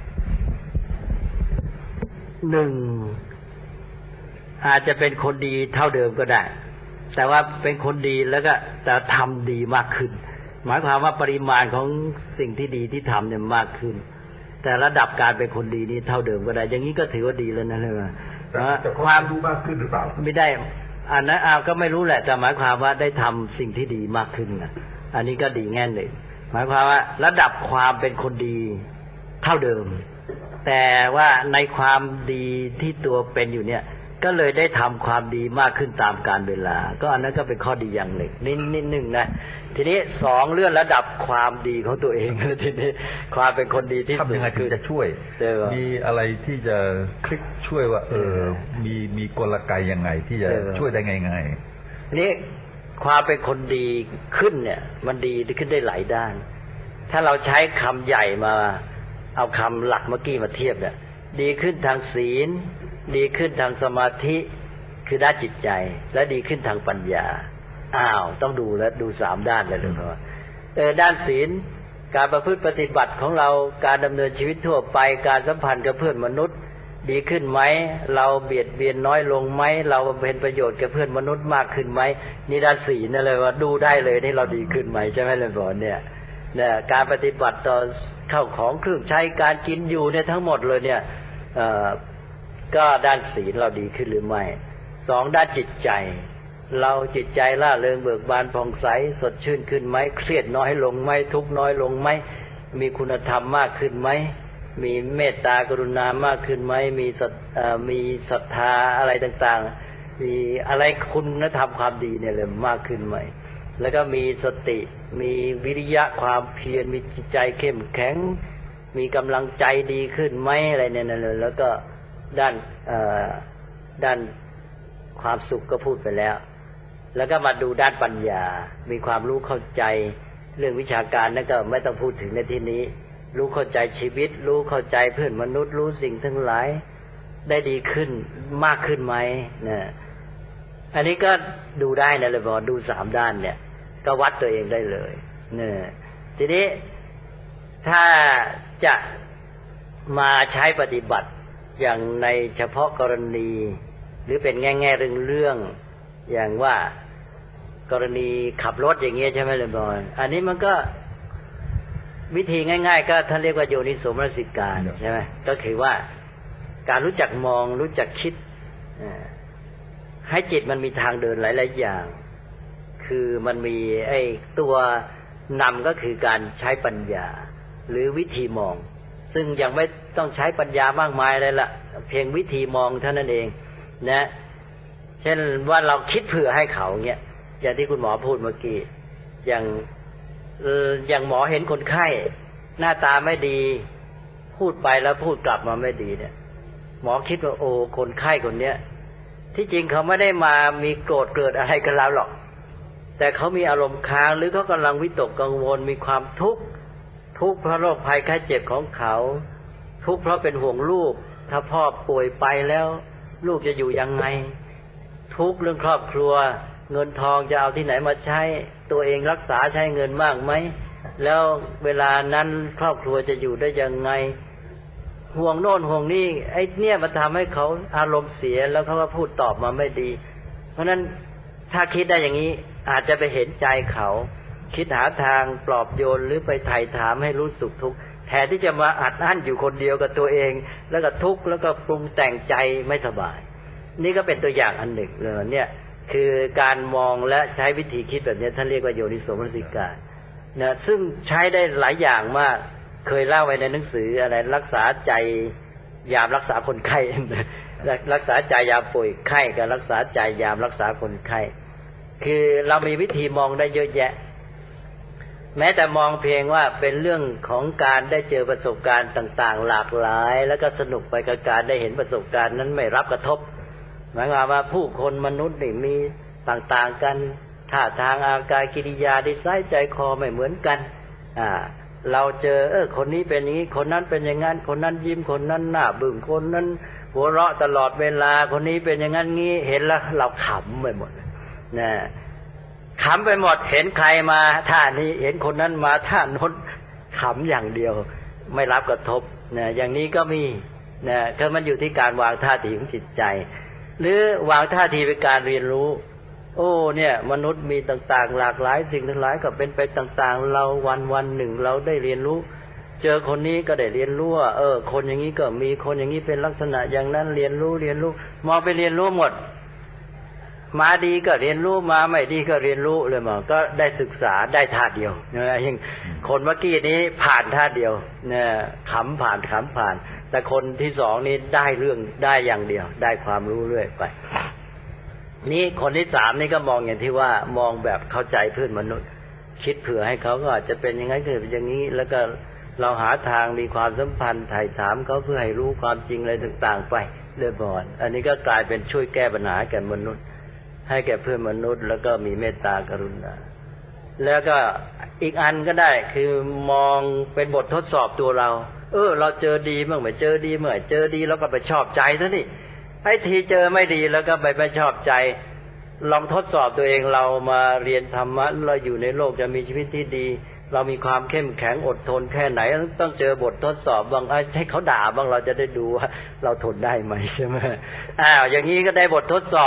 หนึ่งอาจจะเป็นคนดีเท่าเดิมก็ได้แต่ว่าเป็นคนดีแล้วก็แต่ทำดีมากขึ้นหมายความว่าปริมาณของสิ่งที่ดีที่ทำเนี่ยมากขึ้นแต่ระดับการเป็นคนดีนี้เท่าเดิมก็ได้อย่างนี้ก็ถือว่าดีแล้วนะเลยความรู้มากขึ้นหรือเปล่าไม่ได้อันนั้นก็ไม่รู้แหละแต่หมายความว่าได้ทำสิ่งที่ดีมากขึ้นนะอันนี้ก็ดีแง่หนึ่งหมายความว่าระดับความเป็นคนดีเท่าเดิมแต่ว่าในความดีที่ตัวเป็นอยู่เนี่ยก็เลยได้ทำความดีมากขึ้นตามกาลเวลาก็อันนั้นก็เป็นข้อดีอย่างหนึ่งนิดหนึ่งนะทีนี้สองเรื่องระดับความดีของตัวเองแล้วทีนี้ความเป็นคนดีที่ทำยังไงคือจะช่วยมีอะไรที่จะคลิกช่วยว่ามีกลไกยังไงที่จะช่วยได้ง่ายๆนี่ความเป็นคนดีขึ้นเนี่ยมันดีขึ้นได้หลายด้านถ้าเราใช้คำใหญ่มาเอาคำหลักเมื่อกี้มาเทียบเนี่ยดีขึ้นทางศีลดีขึ้นทางสมาธิคือด้านจิตใจและดีขึ้นทางปัญญาต้องดูแล้วดู3ด้านเลยเพราะว่าด้านศีลการประพฤติปฏิบัติของเราการดำเนินชีวิตทั่วไปการสัมพันธ์กับเพื่อนมนุษย์ดีขึ้นไหมเราเบียดเบียนน้อยลงไหมเราเป็นประโยชน์กับเพื่อนมนุษย์มากขึ้นไหมนี่ด้านศีลนั่นเลยว่าดูได้เลยที่เราดีขึ้นไหมใช่ไหมเลยบอกเนี่ยการปฏิบัติต่อเข้าของเครื่องใช้การกินอยู่เนี่ยทั้งหมดเลยเนี่ยก็ด้านศีลเราดีขึ้นหรือไม่สองด้านจิตใจเราจิตใจล่าเริงเบิกบานผ่องใสสดชื่นขึ้นไหมเครียดน้อยลงไหมทุกข์น้อยลงไหมมีคุณธรรมมากขึ้นไหมมีเมตตากรุณามากขึ้นไหมมีศรัทธาอะไรต่างๆมีอะไรคุณธรรมความดีเนี่ยเลยมากขึ้นไหมแล้วก็มีสติมีวิริยะความเพียรมีจิตใจเข้มแข็งมีกำลังใจดีขึ้นไหมอะไรเนี่ยเลยแล้วก็ด้านความสุขก็พูดไปแล้วแล้วก็มาดูด้านปัญญามีความรู้เข้าใจเรื่องวิชาการนั่นก็ไม่ต้องพูดถึงในที่นี้รู้เข้าใจชีวิตรู้เข้าใจเพื่อนมนุษย์รู้สิ่งทั้งหลายได้ดีขึ้นมากขึ้นไหมเนี่ยอันนี้ก็ดูได้นะเลยบอกดู3ด้านเนี่ยก็วัดตัวเองได้เลยเนี่ยทีนี้ถ้าจะมาใช้ปฏิบัติอย่างในเฉพาะกรณีหรือเป็นแง่เรื่องอย่างว่ากรณีขับรถอย่างเงี้ยใช่ไหมเลยบอยอันนี้มันก็วิธีง่ายๆก็ท่านเรียกว่าโยนิโสมนสิการใช่ไหมก็คือว่าการรู้จักมองรู้จักคิดให้จิตมันมีทางเดินหลายๆอย่างคือมันมีไอ้ตัวนำก็คือการใช้ปัญญาหรือวิธีมองซึ่งยังไม่ต้องใช้ปัญญามากมายเลยล่ะเพียงวิธีมองเท่านั้นเองนะเช่นว่าเราคิดเผื่อให้เขาเงี้ยอย่างที่คุณหมอพูดเมื่อกี้อย่างหมอเห็นคนไข้หน้าตาไม่ดีพูดไปแล้วพูดกลับมาไม่ดีเนี่ยหมอคิดว่าโอ้คนไข้คนเนี้ยที่จริงเขาไม่ได้มามีโกรธเกิดอะไรกับเราหรอกแต่เขามีอารมณ์ค้างหรือเขากำลังวิตกกังวลมีความทุกข์เพราะโรคภัยไข้เจ็บของเขาทุกข์เพราะเป็นห่วงลูกถ้าพ่อป่วยไปแล้วลูกจะอยู่ยังไงทุกข์เรื่องครอบครัวเงินทองจะเอาที่ไหนมาใช้ตัวเองรักษาใช้เงินมากไหมแล้วเวลานั้นครอบครัวจะอยู่ได้ยังไงห่วงโน่นห่วงนี่ไอ้เนี่ยมันทำให้เขาอารมณ์เสียแล้วเขาก็พูดตอบมาไม่ดีเพราะฉะนั้นถ้าคิดได้อย่างนี้อาจจะไปเห็นใจเขาคิดหาทางปลอบโยนหรือไปไถ่ถามให้รู้สึกทุกข์แทนที่จะมาอัดอั้นอยู่คนเดียวกับตัวเองแล้วก็ทุกข์แล้วก็ปรุงแต่งใจไม่สบายนี่ก็เป็นตัวอย่างอันหนึ่งเลยเนี่ยคือการมองและใช้วิธีคิดแบบนี้ท่านเรียกว่าโยนิโสมนสิการนะซึ่งใช้ได้หลายอย่างมากเคยเล่าไว้ในหนังสืออะไรรักษาใจยามรักษาคนไข้รักษาใจยามป่วยไข้กับรักษาใจยามรักษาคนไข้คือเรามีวิธีมองได้เยอะแยะแม้แต่มองเพียงว่าเป็นเรื่องของการได้เจอประสบการณ์ต่างๆหลากหลายแล้วก็สนุกไปกับการได้เห็นประสบการณ์นั้นไม่รับกระทบหมายความว่าผู้คนมนุษย์นี่มีต่างๆกันท่าทางอาการกิริยานิสัยใจคอไม่เหมือนกันเราเจอคนนี้เป็นอย่างนี้คนนั้นเป็นอย่างนั้นคนนั้นยิ้มคนนั้นหน้าบึ้งคนนั้นหัวเราะตลอดเวลาคนนี้เป็นอย่างนั้นงี้เห็นแล้วเราขำไปหมดนะขำไปหมดเห็นใครมาท่านี้เห็นคนนั้นมาท่าโน้นขำอย่างเดียวไม่รับกระทบนะอย่างนี้ก็มีนะก็มันอยู่ที่การวางท่าทีของจิตใจหรือวางท่าทีเป็นการเรียนรู้โอ้เนี่ยมนุษย์มีต่างๆหลากหลายสิ่งทั้งหลายก็เป็นไปต่างๆเราวันหนึ่งเราได้เรียนรู้เจอคนนี้ก็ได้เรียนรู้ว่าคนอย่างนี้ก็มีคนอย่างนี้เป็นลักษณะอย่างนั้นเรียนรู้มองไปเรียนรู้หมดมาดีก็เรียนรู้มาไม่ดีก็เรียนรู้เลยมั้งก็ได้ศึกษาได้ท่าเดียวนะอย่างคนเมื่อกี้นี้ผ่านท่าเดียวเนี่ยขำผ่านแต่คนที่สองนี้ได้เรื่องได้อย่างเดียวได้ความรู้เรื่อยไปนี่คนที่สามนี่ก็มองอย่างที่ว่ามองแบบเข้าใจเพื่อนมนุษย์คิดเผื่อให้เขาก็อาจจะเป็นอย่างนั้นคือเป็นอย่างนี้แล้วก็เราหาทางมีความสัมพันธ์ไถ่ถามเขาเพื่อให้รู้ความจริงอะไรต่างๆไปเรื่อยบ่อนอันนี้ก็กลายเป็นช่วยแก้ปัญหาแก่มนุษย์ให้แก่เพื่อนมนุษย์แล้วก็มีเมตตากรุณาแล้วก็อีกอันก็ได้คือมองเป็นบททดสอบตัวเราเราเจอดีเมื่อไหร่เจอดีเมื่อไหร่เจอดีแล้วก็ไปชอบใจซะนี่ไอ้ทีเจอไม่ดีแล้วก็ไปไม่ชอบใจลองทดสอบตัวเองเรามาเรียนธรรมะเราอยู่ในโลกจะมีชีวิตที่ดีเรามีความเข้มแข็งอดทนแค่ไหนต้องเจอบททดสอบบางให้เขาด่าบ้างเราจะได้ดูว่าเราทนได้ไหมใช่ไหมอย่างนี้ก็ได้บททดสอบ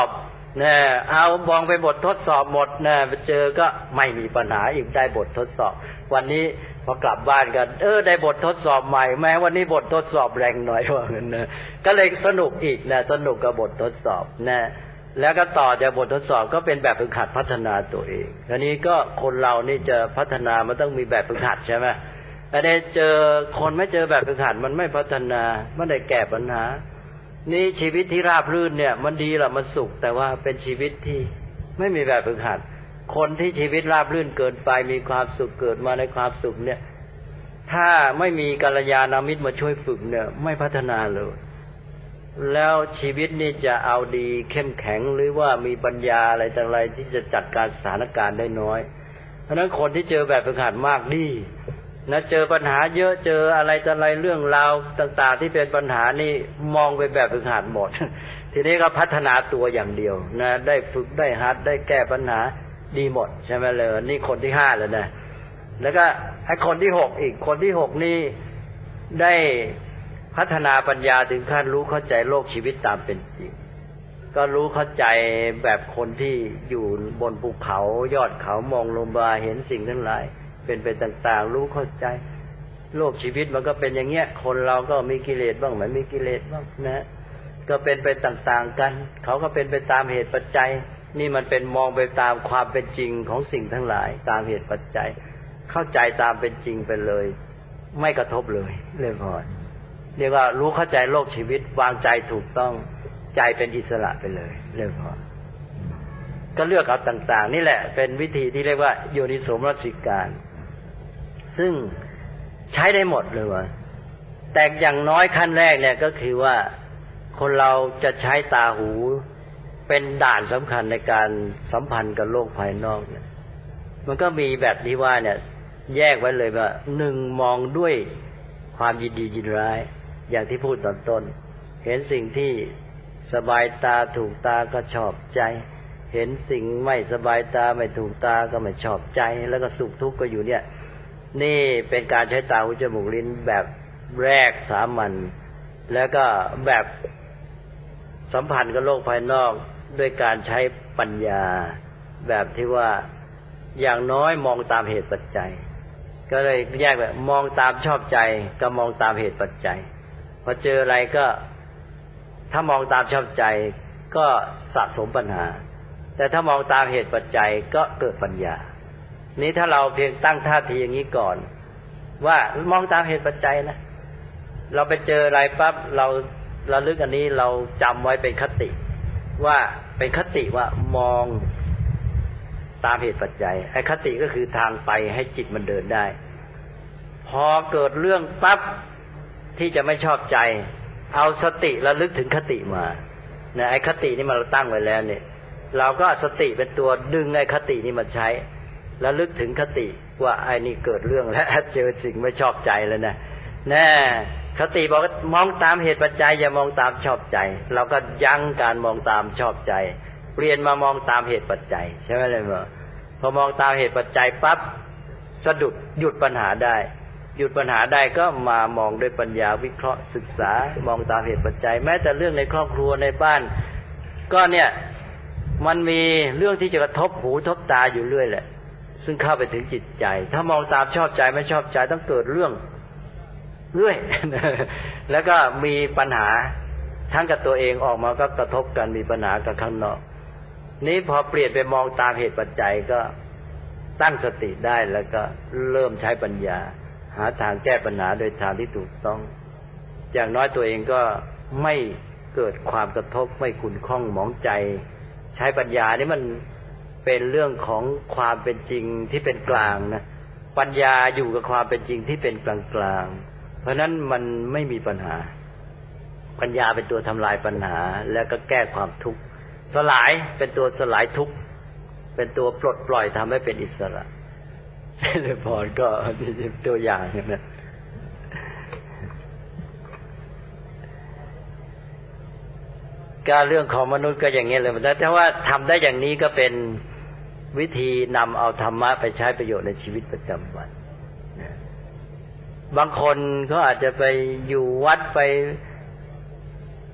นะเอามองไปบททดสอบหมดนะไปเจอก็ไม่มีปัญหาอีกได้บททดสอบวันนี้พอกลับบ้านกันได้บททดสอบใหม่แม้วันนี้บททดสอบแรงหน่อยว่างั้นนะก็เลยสนุกอีกนะสนุกกับบททดสอบนะแล้วก็ต่อจากบททดสอบก็เป็นแบบฝึกหัดพัฒนาตัวเองอันนี้ก็คนเรานี่จะพัฒนามันต้องมีแบบฝึกหัดใช่ไหมแต่ได้เจอคนไม่เจอแบบฝึกหัดมันไม่พัฒนาไม่ได้แก้ปัญหานี่ชีวิตที่ราบรื่นเนี่ยมันดีหรอมันสุขแต่ว่าเป็นชีวิตที่ไม่มีแบบฝึกหัดคนที่ชีวิตราบรื่นเกินไปมีความสุขเกิดมาในความสุขเนี่ยถ้าไม่มีกัลยาณมิตรมาช่วยฝึกเนี่ยไม่พัฒนาเลยแล้วชีวิตนี่จะเอาดีเข้มแข็งหรือว่ามีปัญญาอะไรต่างๆที่จะจัดการสถานการณ์ได้น้อยเพราะฉะนั้นคนที่เจอแบบฝึกหัดมากดีนะเจอปัญหาเยอะเจออะไรต่ออะไรเรื่องราวต่างๆที่เป็นปัญหานี่มองไปแบบฝึกหัดหมดทีนี้ก็พัฒนาตัวอย่างเดียวนะได้ฝึกได้หัดได้แก้ปัญหาดีหมดใช่ไหมเลยนี่คนที่5แล้วนะแล้วก็ไอ้คนที่6อีกคนที่6นี่ได้พัฒนาปัญญาถึงขั้นรู้เข้าใจโลกชีวิตตามเป็นจริงก็รู้เข้าใจแบบคนที่อยู่บนภูเขายอดเขามองลงมาเห็นสิ่งทั้งหลายเป็นไปต่างๆรู้เข้าใจโลกชีวิตมันก็เป็นอย่างเงี้ยคนเราก็มีกิเลสบ้างไม่มีกิเลสบ้างนะก็เป็นไปต่างๆกันเขาก็เป็นไปตามเหตุปัจจัยนี่มันเป็นมองไปตามความเป็นจริงของสิ่งทั้งหลายตามเหตุปัจจัยเข้าใจตามเป็นจริงไปเลยไม่กระทบเลยเรื่องพอเรียกว่ารู้เข้าใจโลกชีวิตวางใจถูกต้องใจเป็นอิสระไปเลยเรื่องพอก็เลือกเอาต่างๆนี่แหละเป็นวิธีที่เรียกว่าโยนิโสมนสิการซึ่งใช้ได้หมดเลยว่าแต่อย่างน้อยขั้นแรกเนี่ยก็คือว่าคนเราจะใช้ตาหูเป็นด่านสำคัญในการสัมพันธ์กับโลกภายนอกเนี่ยมันก็มีแบบที่ว่าเนี่ยแยกไว้เลยว่า1มองด้วยความยินดียินร้ายอย่างที่พูดตอนต้นเห็นสิ่งที่สบายตาถูกตาก็ชอบใจเห็นสิ่งไม่สบายตาไม่ถูกตาก็ไม่ชอบใจแล้วก็สุขทุกข์ก็อยู่เนี่ยนี่เป็นการใช้ตาหูจมูกลิ้นแบบแรกสามัญแล้วก็แบบสัมพันธ์กับโลกภายนอกด้วยการใช้ปัญญาแบบที่ว่าอย่างน้อยมองตามเหตุปัจจัยก็เลยแยกแบบมองตามชอบใจกับมองตามเหตุปัจจัยพอเจออะไรก็ถ้ามองตามชอบใจก็สะสมปัญหาแต่ถ้ามองตามเหตุปัจจัยก็เกิดปัญญานี้ถ้าเราเพียงตั้งท่าทีอย่างนี้ก่อนว่ามองตามเหตุปัจจัยนะเราไปเจออะไรปั๊บเราระลึกอันนี้เราจำไว้เป็นคติว่าเป็นคติว่ามองตามเหตุปัจจัยไอ้คติก็คือทางไปให้จิตมันเดินได้พอเกิดเรื่องปั๊บที่จะไม่ชอบใจเอาสติระลึกถึงคติมาเนี่ยไอ้คตินี่มันเราตั้งไว้แล้วเนี่ยเราก็สติเป็นตัวดึงไอ้คตินี่มาใช้ระลึกถึงคติว่าไอ้นี่เกิดเรื่องแล้วเจอสิ่งไม่ชอบใจแล้วนะแน่คติบอกว่ามองตามเหตุปัจจัยอย่ามองตามชอบใจเราก็ยั้งการมองตามชอบใจเปลี่ยนมามองตามเหตุปัจจัยใช่ไหมเลยพอมองตามเหตุปัจจัยปั๊บสะดุดหยุดปัญหาได้หยุดปัญหาได้ก็มามองด้วยปัญญาวิเคราะห์ศึกษามองตามเหตุปัจจัยแม้แต่เรื่องในครอบครัวในบ้านก็เนี่ยมันมีเรื่องที่จะกระทบหูทบตาอยู่เรื่อยแหละซึ่งเข้าไปถึงจิตใจถ้ามองตามชอบใจไม่ชอบใจต้องเกิดเรื่องเรื่อย แล้วก็มีปัญหาทั้งกับตัวเองออกมาก็กระทบกันมีปัญหากับข้างนอกนี้พอเปลี่ยนไปมองตามเหตุปัจจัยก็ตั้งสติได้แล้วก็เริ่มใช้ปัญญาหาทางแก้ปัญหาโดยทางที่ถูกต้องอย่างน้อยตัวเองก็ไม่เกิดความกระทบไม่ขุ่นข้องหมองใจใช้ปัญญานี่มันเป็นเรื่องของความเป็นจริงที่เป็นกลางนะปัญญาอยู่กับความเป็นจริงที่เป็นกลางกลางเพราะนั้นมันไม่มีปัญหาปัญญาเป็นตัวทำลายปัญหาแล้วก็แก้ความทุกข์สลายเป็นตัวสลายทุกข์เป็นตัวปลดปล่อยทำให้เป็นอิสระเลยพรก็ตัวอย่างนะการเรื่องของมนุษย์ก็อย่างนี้เลยแต่ว่าทำได้อย่างนี้ก็เป็นวิธีนำเอาธรรมะไปใช้ประโยชน์ในชีวิตประจำวันบางคนเขาอาจจะไปอยู่วัดไป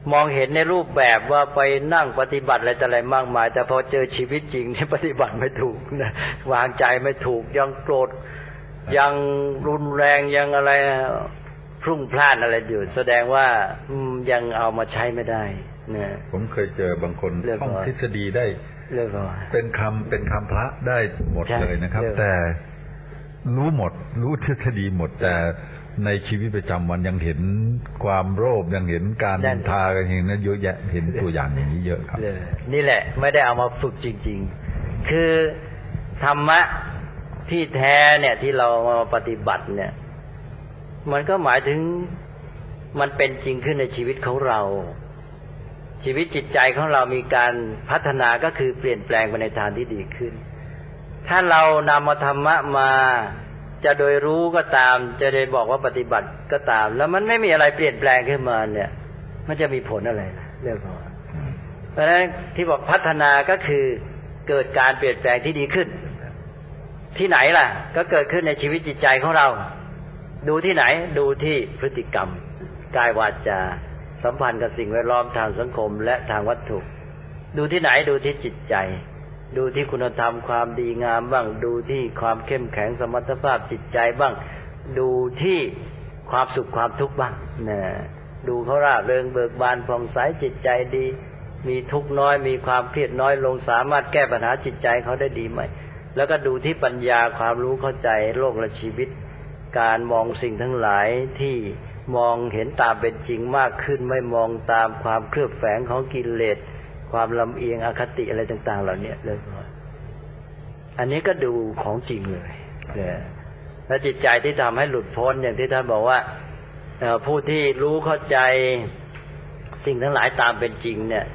มองเห็นในรูปแบบว่าไปนั่งปฏิบัติอะไรแต่อะไรมากมายแต่พอเจอชีวิตจริงเนี่ยปฏิบัติไม่ถูกนะวางใจไม่ถูกยังโกรธยังรุนแรงยังอะไรพรุ่งพล่านอะไรอยู่แสดงว่ายังเอามาใช้ไม่ได้นะผมเคยเจอบางคนท่องทฤษฎีได้เป็นคำพระได้หมดเลยนะครับแต่รู้หมดรู้ทฤษฎีหมดแต่ในชีวิตประจำวันยังเห็นความโลภยังเห็นการนินทากันอย่างนั้นเยอะแยะเห็นตัวอย่างอย่างนี้เยอะครับนี่แหละไม่ได้เอามาฝึกจริงๆคือธรรมะที่แท้เนี่ยที่เรามาปฏิบัติเนี่ยมันก็หมายถึงมันเป็นจริงขึ้นในชีวิตของเราชีวิตจิตใจของเรามีการพัฒนาก็คือเปลี่ยนแปลงไปในทางที่ดีขึ้นถ้าเรานำเอาธรรมะมาจะโดยรู้ก็ตามจะได้บอกว่าปฏิบัติก็ตามแล้วมันไม่มีอะไรเปลี่ยนแปลงขึ้นมาเนี่ยมันจะมีผลอะไรเรื่องของเพราะฉะนั้นที่บอกพัฒนาก็คือเกิดการเปลี่ยนแปลงที่ดีขึ้นที่ไหนล่ะก็เกิดขึ้นในชีวิตจิตใจของเราดูที่ไหนดูที่พฤติกรรมกายวาจาสัมพันธ์กับสิ่งแวดล้อมทางสังคมและทางวัตถุดูที่ไหนดูที่จิตใจดูที่คุณธรรมความดีงามบ้างดูที่ความเข้มแข็งสมรรถภาพจิตใจบ้างดูที่ความสุขความทุกข์บ้างนะดูเขาร่าเริงเบิกบานผ่องใสจิตใจดีมีทุกข์น้อยมีความเครียดน้อยลงสามารถแก้ปัญหาจิตใจเขาได้ดีไหมแล้วก็ดูที่ปัญญาความรู้เข้าใจโลกและชีวิตการมองสิ่งทั้งหลายที่มองเห็นตามเป็นจริงมากขึ้นไม่มองตามความเคลือบแฝงของกิเลสความลำเอียงอคติอะไรต่างๆเหล่านี้เลยอันนี้ก็ดูของจริงเลยและจิตใจที่ทำให้หลุดพ้นอย่างที่ท่านบอกว่าผู้ที่รู้เข้าใจสิ่งทั้งหลายตามเป็นจริงเนี่ย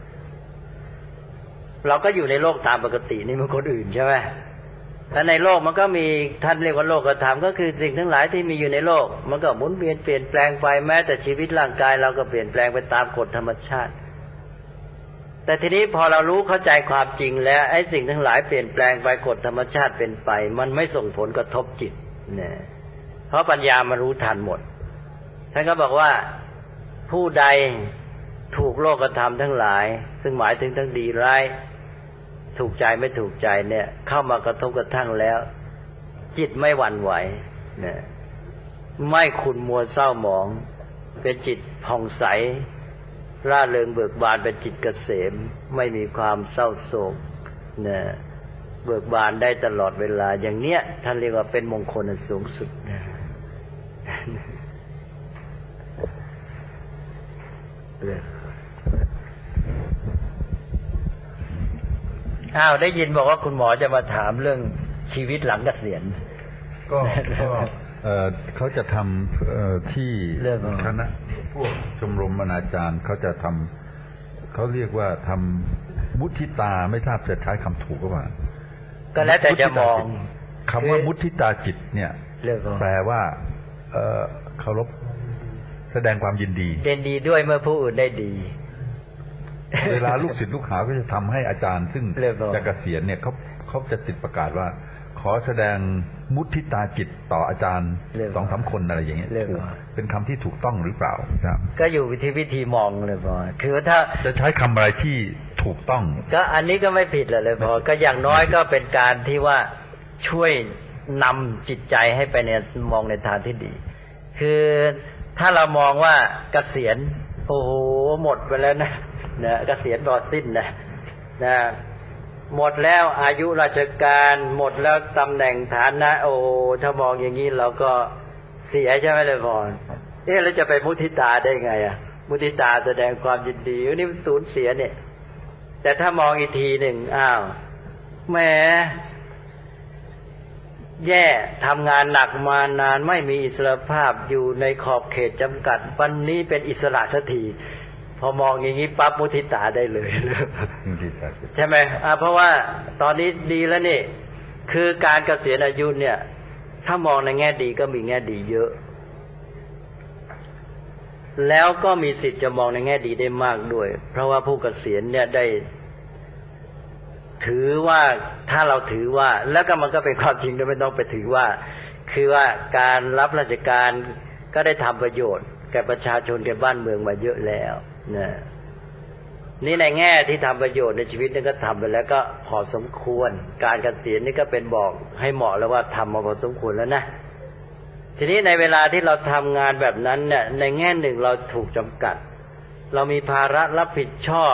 เราก็อยู่ในโลกตามปกตินี่เหมือนคนอื่นใช่ไหมแต่ในโลกมันก็มีท่านเรียกว่าโลกธรรมก็คือสิ่งทั้งหลายที่มีอยู่ในโลกมันก็หมุนเวียนเปลี่ยนแปลงไปแม้แต่ชีวิตร่างกายเราก็เปลี่ยนแปลงไปตามกฎธรรมชาติแต่ทีนี้พอเรารู้เข้าใจความจริงแล้วไอ้สิ่งทั้งหลายเปลี่ยนแปลงไปกฎธรรมชาติเป็นไปมันไม่ส่งผลกระทบจิตเนี่ยเพราะปัญญามารู้ทันหมดท่านก็บอกว่าผู้ใดถูกโลกธรรมทั้งหลายซึ่งหมายถึงทั้งดีร้ายถูกใจไม่ถูกใจเนี่ยเข้ามากระทบกระทั่งแล้วจิตไม่หวั่นไหวเนี่ยไม่ขุ่นมัวเศร้าหมองเป็นจิตผ่องใสร่าเริงเบิกบานเป็นจิตเกษมไม่มีความเศร้าโศกเนี่ยเบิกบานได้ตลอดเวลาอย่างเนี้ยท่านเรียกว่าเป็นมงคลอันสูงสุดนะได้ยินบอกว่าคุณหมอจะมาถามเรื่องชีวิตหลังเกษียณก็เขาจะทำที่คณะพวกชมรมอนาจารย์เขาจะทำเขาเรียกว่าทำมุทิตาไม่ทราบจะใช้คำถูกหรือเปล่าก็แล้วแต่จะมองคำว่ามุทิตาจิตเนี่ยแปลว่าเคารพแสดงความยินดีด้วยเมื่อผู้อื่นได้ดีเวลาลูกศิษย์ลูกหาก็จะทำให้อาจารย์ซึ่งจะเกษียณเนี่ยเขาจะติดประกาศว่าขอแสดงมุทิตาจิตต่ออาจารย์ 2-3 คนอะไรอย่างเงี้ยเป็นคำที่ถูกต้องหรือเปล่าครับก็อยู่วิธีมองเลยพอคือถ้าจะใช้คำอะไรที่ถูกต้องก็อันนี้ก็ไม่ผิดเลยพอก็อย่างน้อยก็เป็นการที่ว่าช่วยนำจิตใจให้ไปในมองในทางที่ดีคือถ้าเรามองว่าเกษียณโอ้โหหมดไปแล้วนะเกษียณรอสิ้นนะหมดแล้วอายุราชการหมดแล้วตำแหน่งฐานะโอ้ถ้ามองอย่างนี้เราก็เสียใช่ไหมเลยพอแล้วจะไปมุทิตาได้ไงมุทิตาแสดงความยินดีนี่มันสูญเสียเนี่ยแต่ถ้ามองอีกทีหนึ่งแหมแย่ทำงานหนักมานานไม่มีอิสรภาพอยู่ในขอบเขตจำกัดวันนี้เป็นอิสระสักทีพอมองอย่างนี้ปั๊บมุทิตาได้เลยใช่ไหมเพราะว่าตอนนี้ดีแล้วนี่คือการเกษียณอายุเนี่ยถ้ามองในแง่ดีก็มีแง่ดีเยอะแล้วก็มีสิทธิ์จะมองในแง่ดีได้มากด้วยเพราะว่าผู้เกษียณเนี่ยได้ถือว่าถ้าเราถือว่าแล้วก็มันก็เป็นความจริงโดยไม่ต้องไปถือว่าคือว่าการรับราชการก็ได้ทำประโยชน์แก่ประชาชนแก่บ้านเมืองมาเยอะแล้วนะนี่ในแง่ที่ทำประโยชน์ในชีวิตนี่ก็ทำไปแล้วก็พอสมควรการเกษียณนี่ก็เป็นบอกให้เหมาะแล้วว่าทำมาพอสมควรแล้วนะทีนี้ในเวลาที่เราทำงานแบบนั้นเนี่ยในแง่หนึ่งเราถูกจำกัดเรามีภาระรับผิดชอ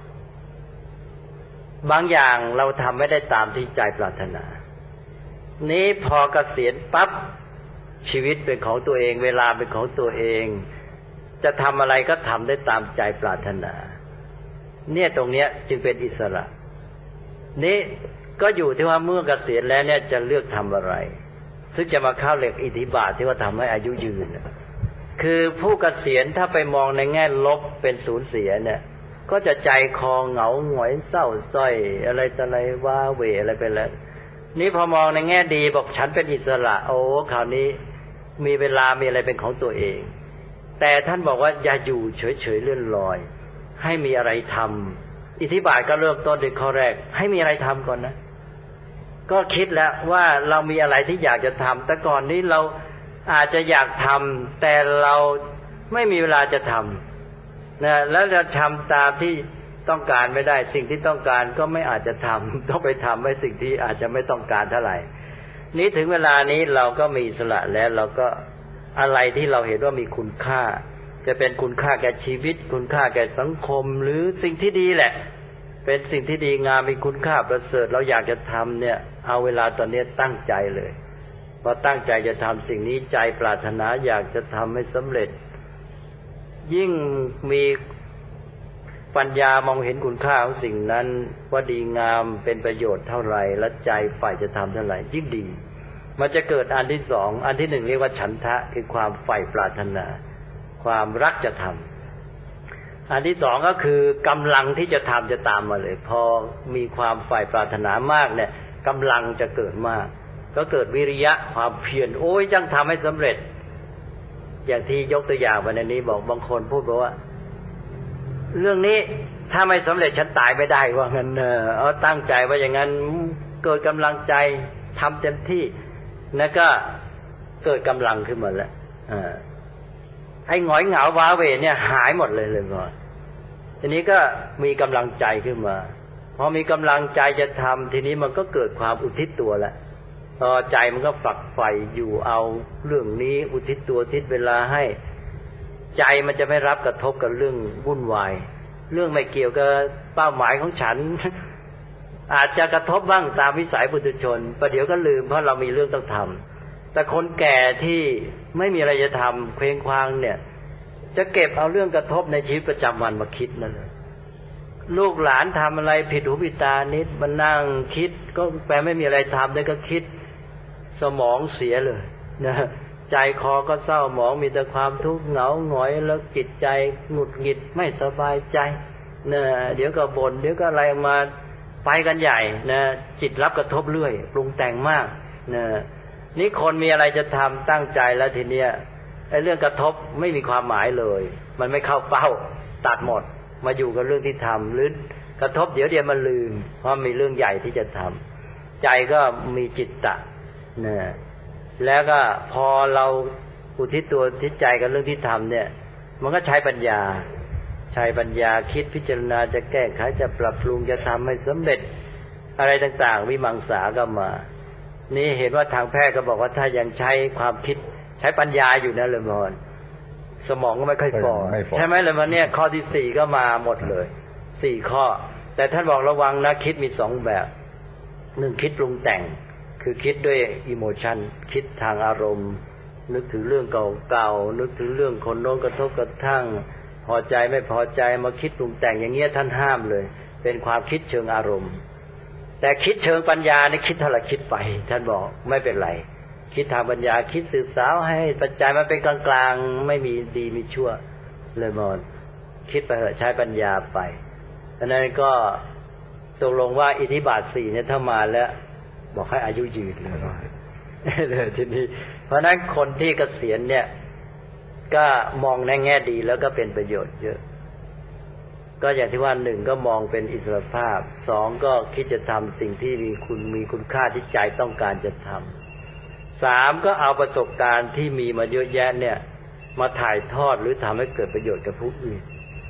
บบางอย่างเราทำไม่ได้ตามที่ใจปรารถนานี้พอเกษียณปั๊บชีวิตเป็นของตัวเองเวลาเป็นของตัวเองจะทำอะไรก็ทำได้ตามใจปรารถนาเนี่ยตรงเนี้ยจึงเป็นอิสระนี้ก็อยู่ที่ว่าเมื่อเกษียณแล้วเนี่ยจะเลือกทำอะไรซึ่งจะมาเข้าเหล็กอิทธิบาทที่ว่าทำให้อายุยืนคือผู้เกษียณถ้าไปมองในแง่ลบเป็นสูญเสียเนี่ยก็จะใจคอเหงาหงอยเศร้าส้อยอะไรต่ออะไรว้าเหวอะไรไปแล้วนี่พอมองในแง่ดีบอกฉันเป็นอิสระโอ้คราวนี้มีเวลามีอะไรเป็นของตัวเองแต่ท่านบอกว่าอย่าอยู่เฉยๆเลื่อนลอยให้มีอะไรทำอิทธิบาทก็เริ่มต้นด้วยข้อแรกให้มีอะไรทำก่อนนะก็คิดแล้วว่าเรามีอะไรที่อยากจะทำแต่ก่อนนี้เราอาจจะอยากทำแต่เราไม่มีเวลาจะทำนะแล้วจะทำตามที่ต้องการไม่ได้สิ่งที่ต้องการก็ไม่อาจจะทำต้องไปทำให้สิ่งที่อาจจะไม่ต้องการเท่าไหร่นี้ถึงเวลานี้เราก็มีอิสระแล้วเราก็อะไรที่เราเห็นว่ามีคุณค่าจะเป็นคุณค่าแก่ชีวิตคุณค่าแก่สังคมหรือสิ่งที่ดีแหละเป็นสิ่งที่ดีงามมีคุณค่าประเสริฐเราอยากจะทำเนี่ยเอาเวลาตอนนี้ตั้งใจเลยพอตั้งใจจะทำสิ่งนี้ใจปรารถนาอยากจะทำให้สำเร็จยิ่งมีปัญญามองเห็นคุณค่าของสิ่งนั้นว่าดีงามเป็นประโยชน์เท่าไหร่และใจฝ่ายจะทำเท่าไหร่ยิ่งดีมันจะเกิดอันที่สองอันที่หนึ่งเรียกว่าฉันทะคือความใฝ่ปรารถนาความรักจะทำอันที่สองก็คือกำลังที่จะทำจะตามมาเลยพอมีความใฝ่ปรารถนามากเนี่ยกำลังจะเกิดมากก็เกิดวิริยะความเพียรโอ้ยจังทำให้สำเร็จอย่างที่ยกตัวอย่างวันนี้บอกบางคนพูดบอกว่าเรื่องนี้ถ้าไม่สำเร็จฉันตายไม่ได้ว่างั้นเอาตั้งใจว่าอย่างนั้นเกิดกำลังใจทำเต็มที่แล้วก็เกิดกำลังขึ้นมาแล้วไอ้หงอยเหงาว้าเหวเนี่ยหายหมดเลยก่อนทีนี้ก็มีกำลังใจขึ้นมาพอมีกำลังใจจะทำทีนี้มันก็เกิดความอุทิศตัวแล้วพอใจมันก็ฝักใฝ่อยู่เอาเรื่องนี้อุทิศตัวอุทิศเวลาให้ใจมันจะไม่รับกระทบกับเรื่องวุ่นวายเรื่องไม่เกี่ยวกับเป้าหมายของฉันอาจจะกระทบบ้างตามวิสัยปุถุชนประเดี๋ยวก็ลืมเพราะเรามีเรื่องต้องทำแต่คนแก่ที่ไม่มีอะไรจะทำเคว้งคว้างเนี่ยจะเก็บเอาเรื่องกระทบในชีวิตประจำวันมาคิดนั่นเลยลูกหลานทำอะไรผิดหูผิดตานิดมันนั่งคิดก็แปลไม่มีอะไรทำได้ก็คิดสมองเสียเลยนะใจคอก็เศร้าหมองมีแต่ความทุกข์เหงาหงอยแล้วจิตใจหงุดหงิดไม่สบายใจนะเดี๋ยวก็บ่นเดี๋ยวก็อะไรมาไปกันใหญ่นะจิตรับกระทบเรื่อยปรุงแต่งมากนะนี่คนมีอะไรจะทำตั้งใจแล้วทีเนี้ยไอ้เรื่องกระทบไม่มีความหมายเลยมันไม่เข้าเป้าตัดหมดมาอยู่กับเรื่องที่ทำหรือกระทบเดี๋ยวมันลืมเพราะมีเรื่องใหญ่ที่จะทำใจก็มีจิตตะนะแล้วก็พอเราอุทิศตัวทิศใจกับเรื่องที่ทำเนี่ยมันก็ใช้ปัญญาคิดพิจารณาจะแก้ไขจะปรับปรุงจะทำให้สำเร็จอะไรต่างๆวิมังสาก็มานี่เห็นว่าทางแพทย์ก็บอกว่าถ้ายังใช้ความคิดใช้ปัญญาอยู่นะเลยมอนสมองก็ไม่ค่อยฝ่อใช่ไหมเลยมันเนี่ยข้อที่สี่ก็มาหมดเลยสี่ข้อแต่ท่านบอกระวังนะคิดมีสองแบบหนึ่งคิดปรุงแต่งคือคิดด้วยอิโมชันคิดทางอารมณ์นึกถึงเรื่องเก่าๆนึกถึงเรื่องคนโน้นกระทบกระทั่งพอใจไม่พอใจมาคิดปรุงแต่งอย่างเงี้ยท่านห้ามเลยเป็นความคิดเชิงอารมณ์แต่คิดเชิงปัญญานี่คิดเท่าไหร่คิดไปท่านบอกไม่เป็นไรคิดทางปัญญาคิดสืบสาวให้ปัจจัยมันเป็นกลางๆไม่มีดีมีชั่วเลยมอนคิดไปเถอะใช้ปัญญาไปอันนั้นก็ตกลงว่าอิทธิบาทสี่เนี่ยถ้ามาแล้วบอกให้อายุยืนเลยทีนี้เพราะนั้นคนที่เกษียณเนี่ยก็มองในแง่ดีแล้วก็เป็นประโยชน์เยอะก็อย่างที่ว่าหนึ่งก็มองเป็นอิสรภาพสองก็คิดจะทำสิ่งที่มีคุณค่าที่ใจต้องการจะทำสามก็เอาประสบการณ์ที่มีมาเยอะแยะเนี่ยมาถ่ายทอดหรือทำให้เกิดประโยชน์กับผู้อื่น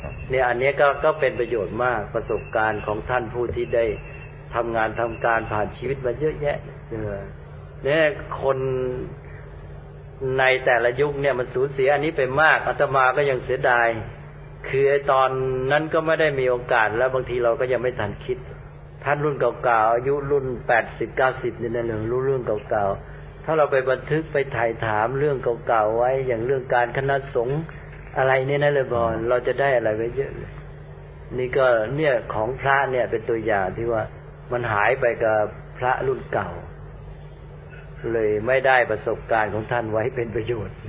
เนี่ยอันนี้ก็เป็นประโยชน์มากประสบการณ์ของท่านผู้ที่ได้ทำงานทำการผ่านชีวิตมาเยอะแยะเนี่ยคนในแต่ละยุคเนี่ยมันสูญเสียอันนี้ไปมากอาตมาก็ยังเสียดายคือตอนนั้นก็ไม่ได้มีโอกาสแล้วบางทีเราก็ยังไม่ทันคิดท่านรุ่นเก่าๆอายุรุ่น80-90นี่นะรู้เรื่องเก่าๆถ้าเราไปบันทึกไปถ่ายถามเรื่องเก่าๆไว้อย่างเรื่องการคณะสงฆ์อะไรเนี่ยนะเลยบอลเราจะได้อะไรไปเยอะเลยนี่ก็เนี่ยของพระเนี่ยเป็นตัวอย่างที่ว่ามันหายไปกับพระรุ่นเก่าเลยไม่ได้ประสบการณ์ของท่านไว้เป็นประโยชน์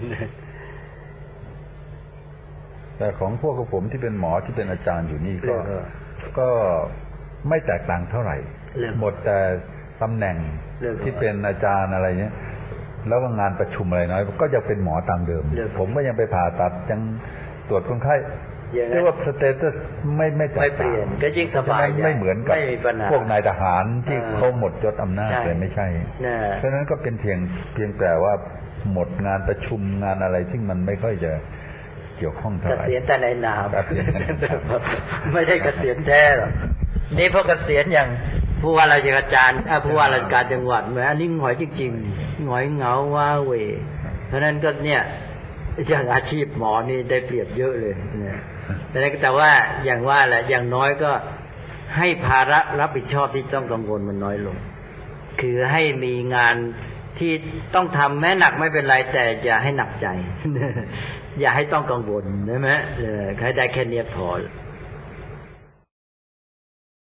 แต่ของพวกผมที่เป็นหมอที่เป็นอาจารย์อยู่นี่ก็ไม่แตกต่างเท่าไหร่หมดแต่ตำแหน่งที่เป็นอาจารย์อะไรเนี้ยแล้วก็งานประชุมอะไรน้อยก็ยังเป็นหมอตามเดิมผมก็ยังไปผ่าตัดยังตรวจคนไข้เรียกว่าสเตตัสไม่แตกต่างก็ยิ่งสบายไม่เหมือนกับพวกนายทหารที่เขาหมดยศอำนาจเลยไม่ใช่เพราะฉะนั้นก็เป็นเพียงแต่ว่าหมดงานประชุมงานอะไรที่มันไม่ค่อยจะเกี่ยวข้องเท่าไหร่เกษียณแต่ในนามไม่ได้เกษียณแท้หรอกนี่พอเกษียณอย่างผู้ว่าราชการผู้ว่าราชการจังหวัดแม้อันนี้หงอยจริงๆหงอยเหงาว้าเหวเพราะนั้นก็เนี่ยอย่างอาชีพหมอนี่ได้เปรียบเยอะเลยเนี่ยแต่ว่าอย่างว่าแหละอย่างน้อยก็ให้ภาระรับผิดชอบที่ต้องกังวลมันน้อยลงคือให้มีงานที่ต้องทำแม้หนักไม่เป็นไรแต่อย่าให้หนักใจอย่าให้ต้องกังวลใช่ไหมให้ได้แค่นี้พอ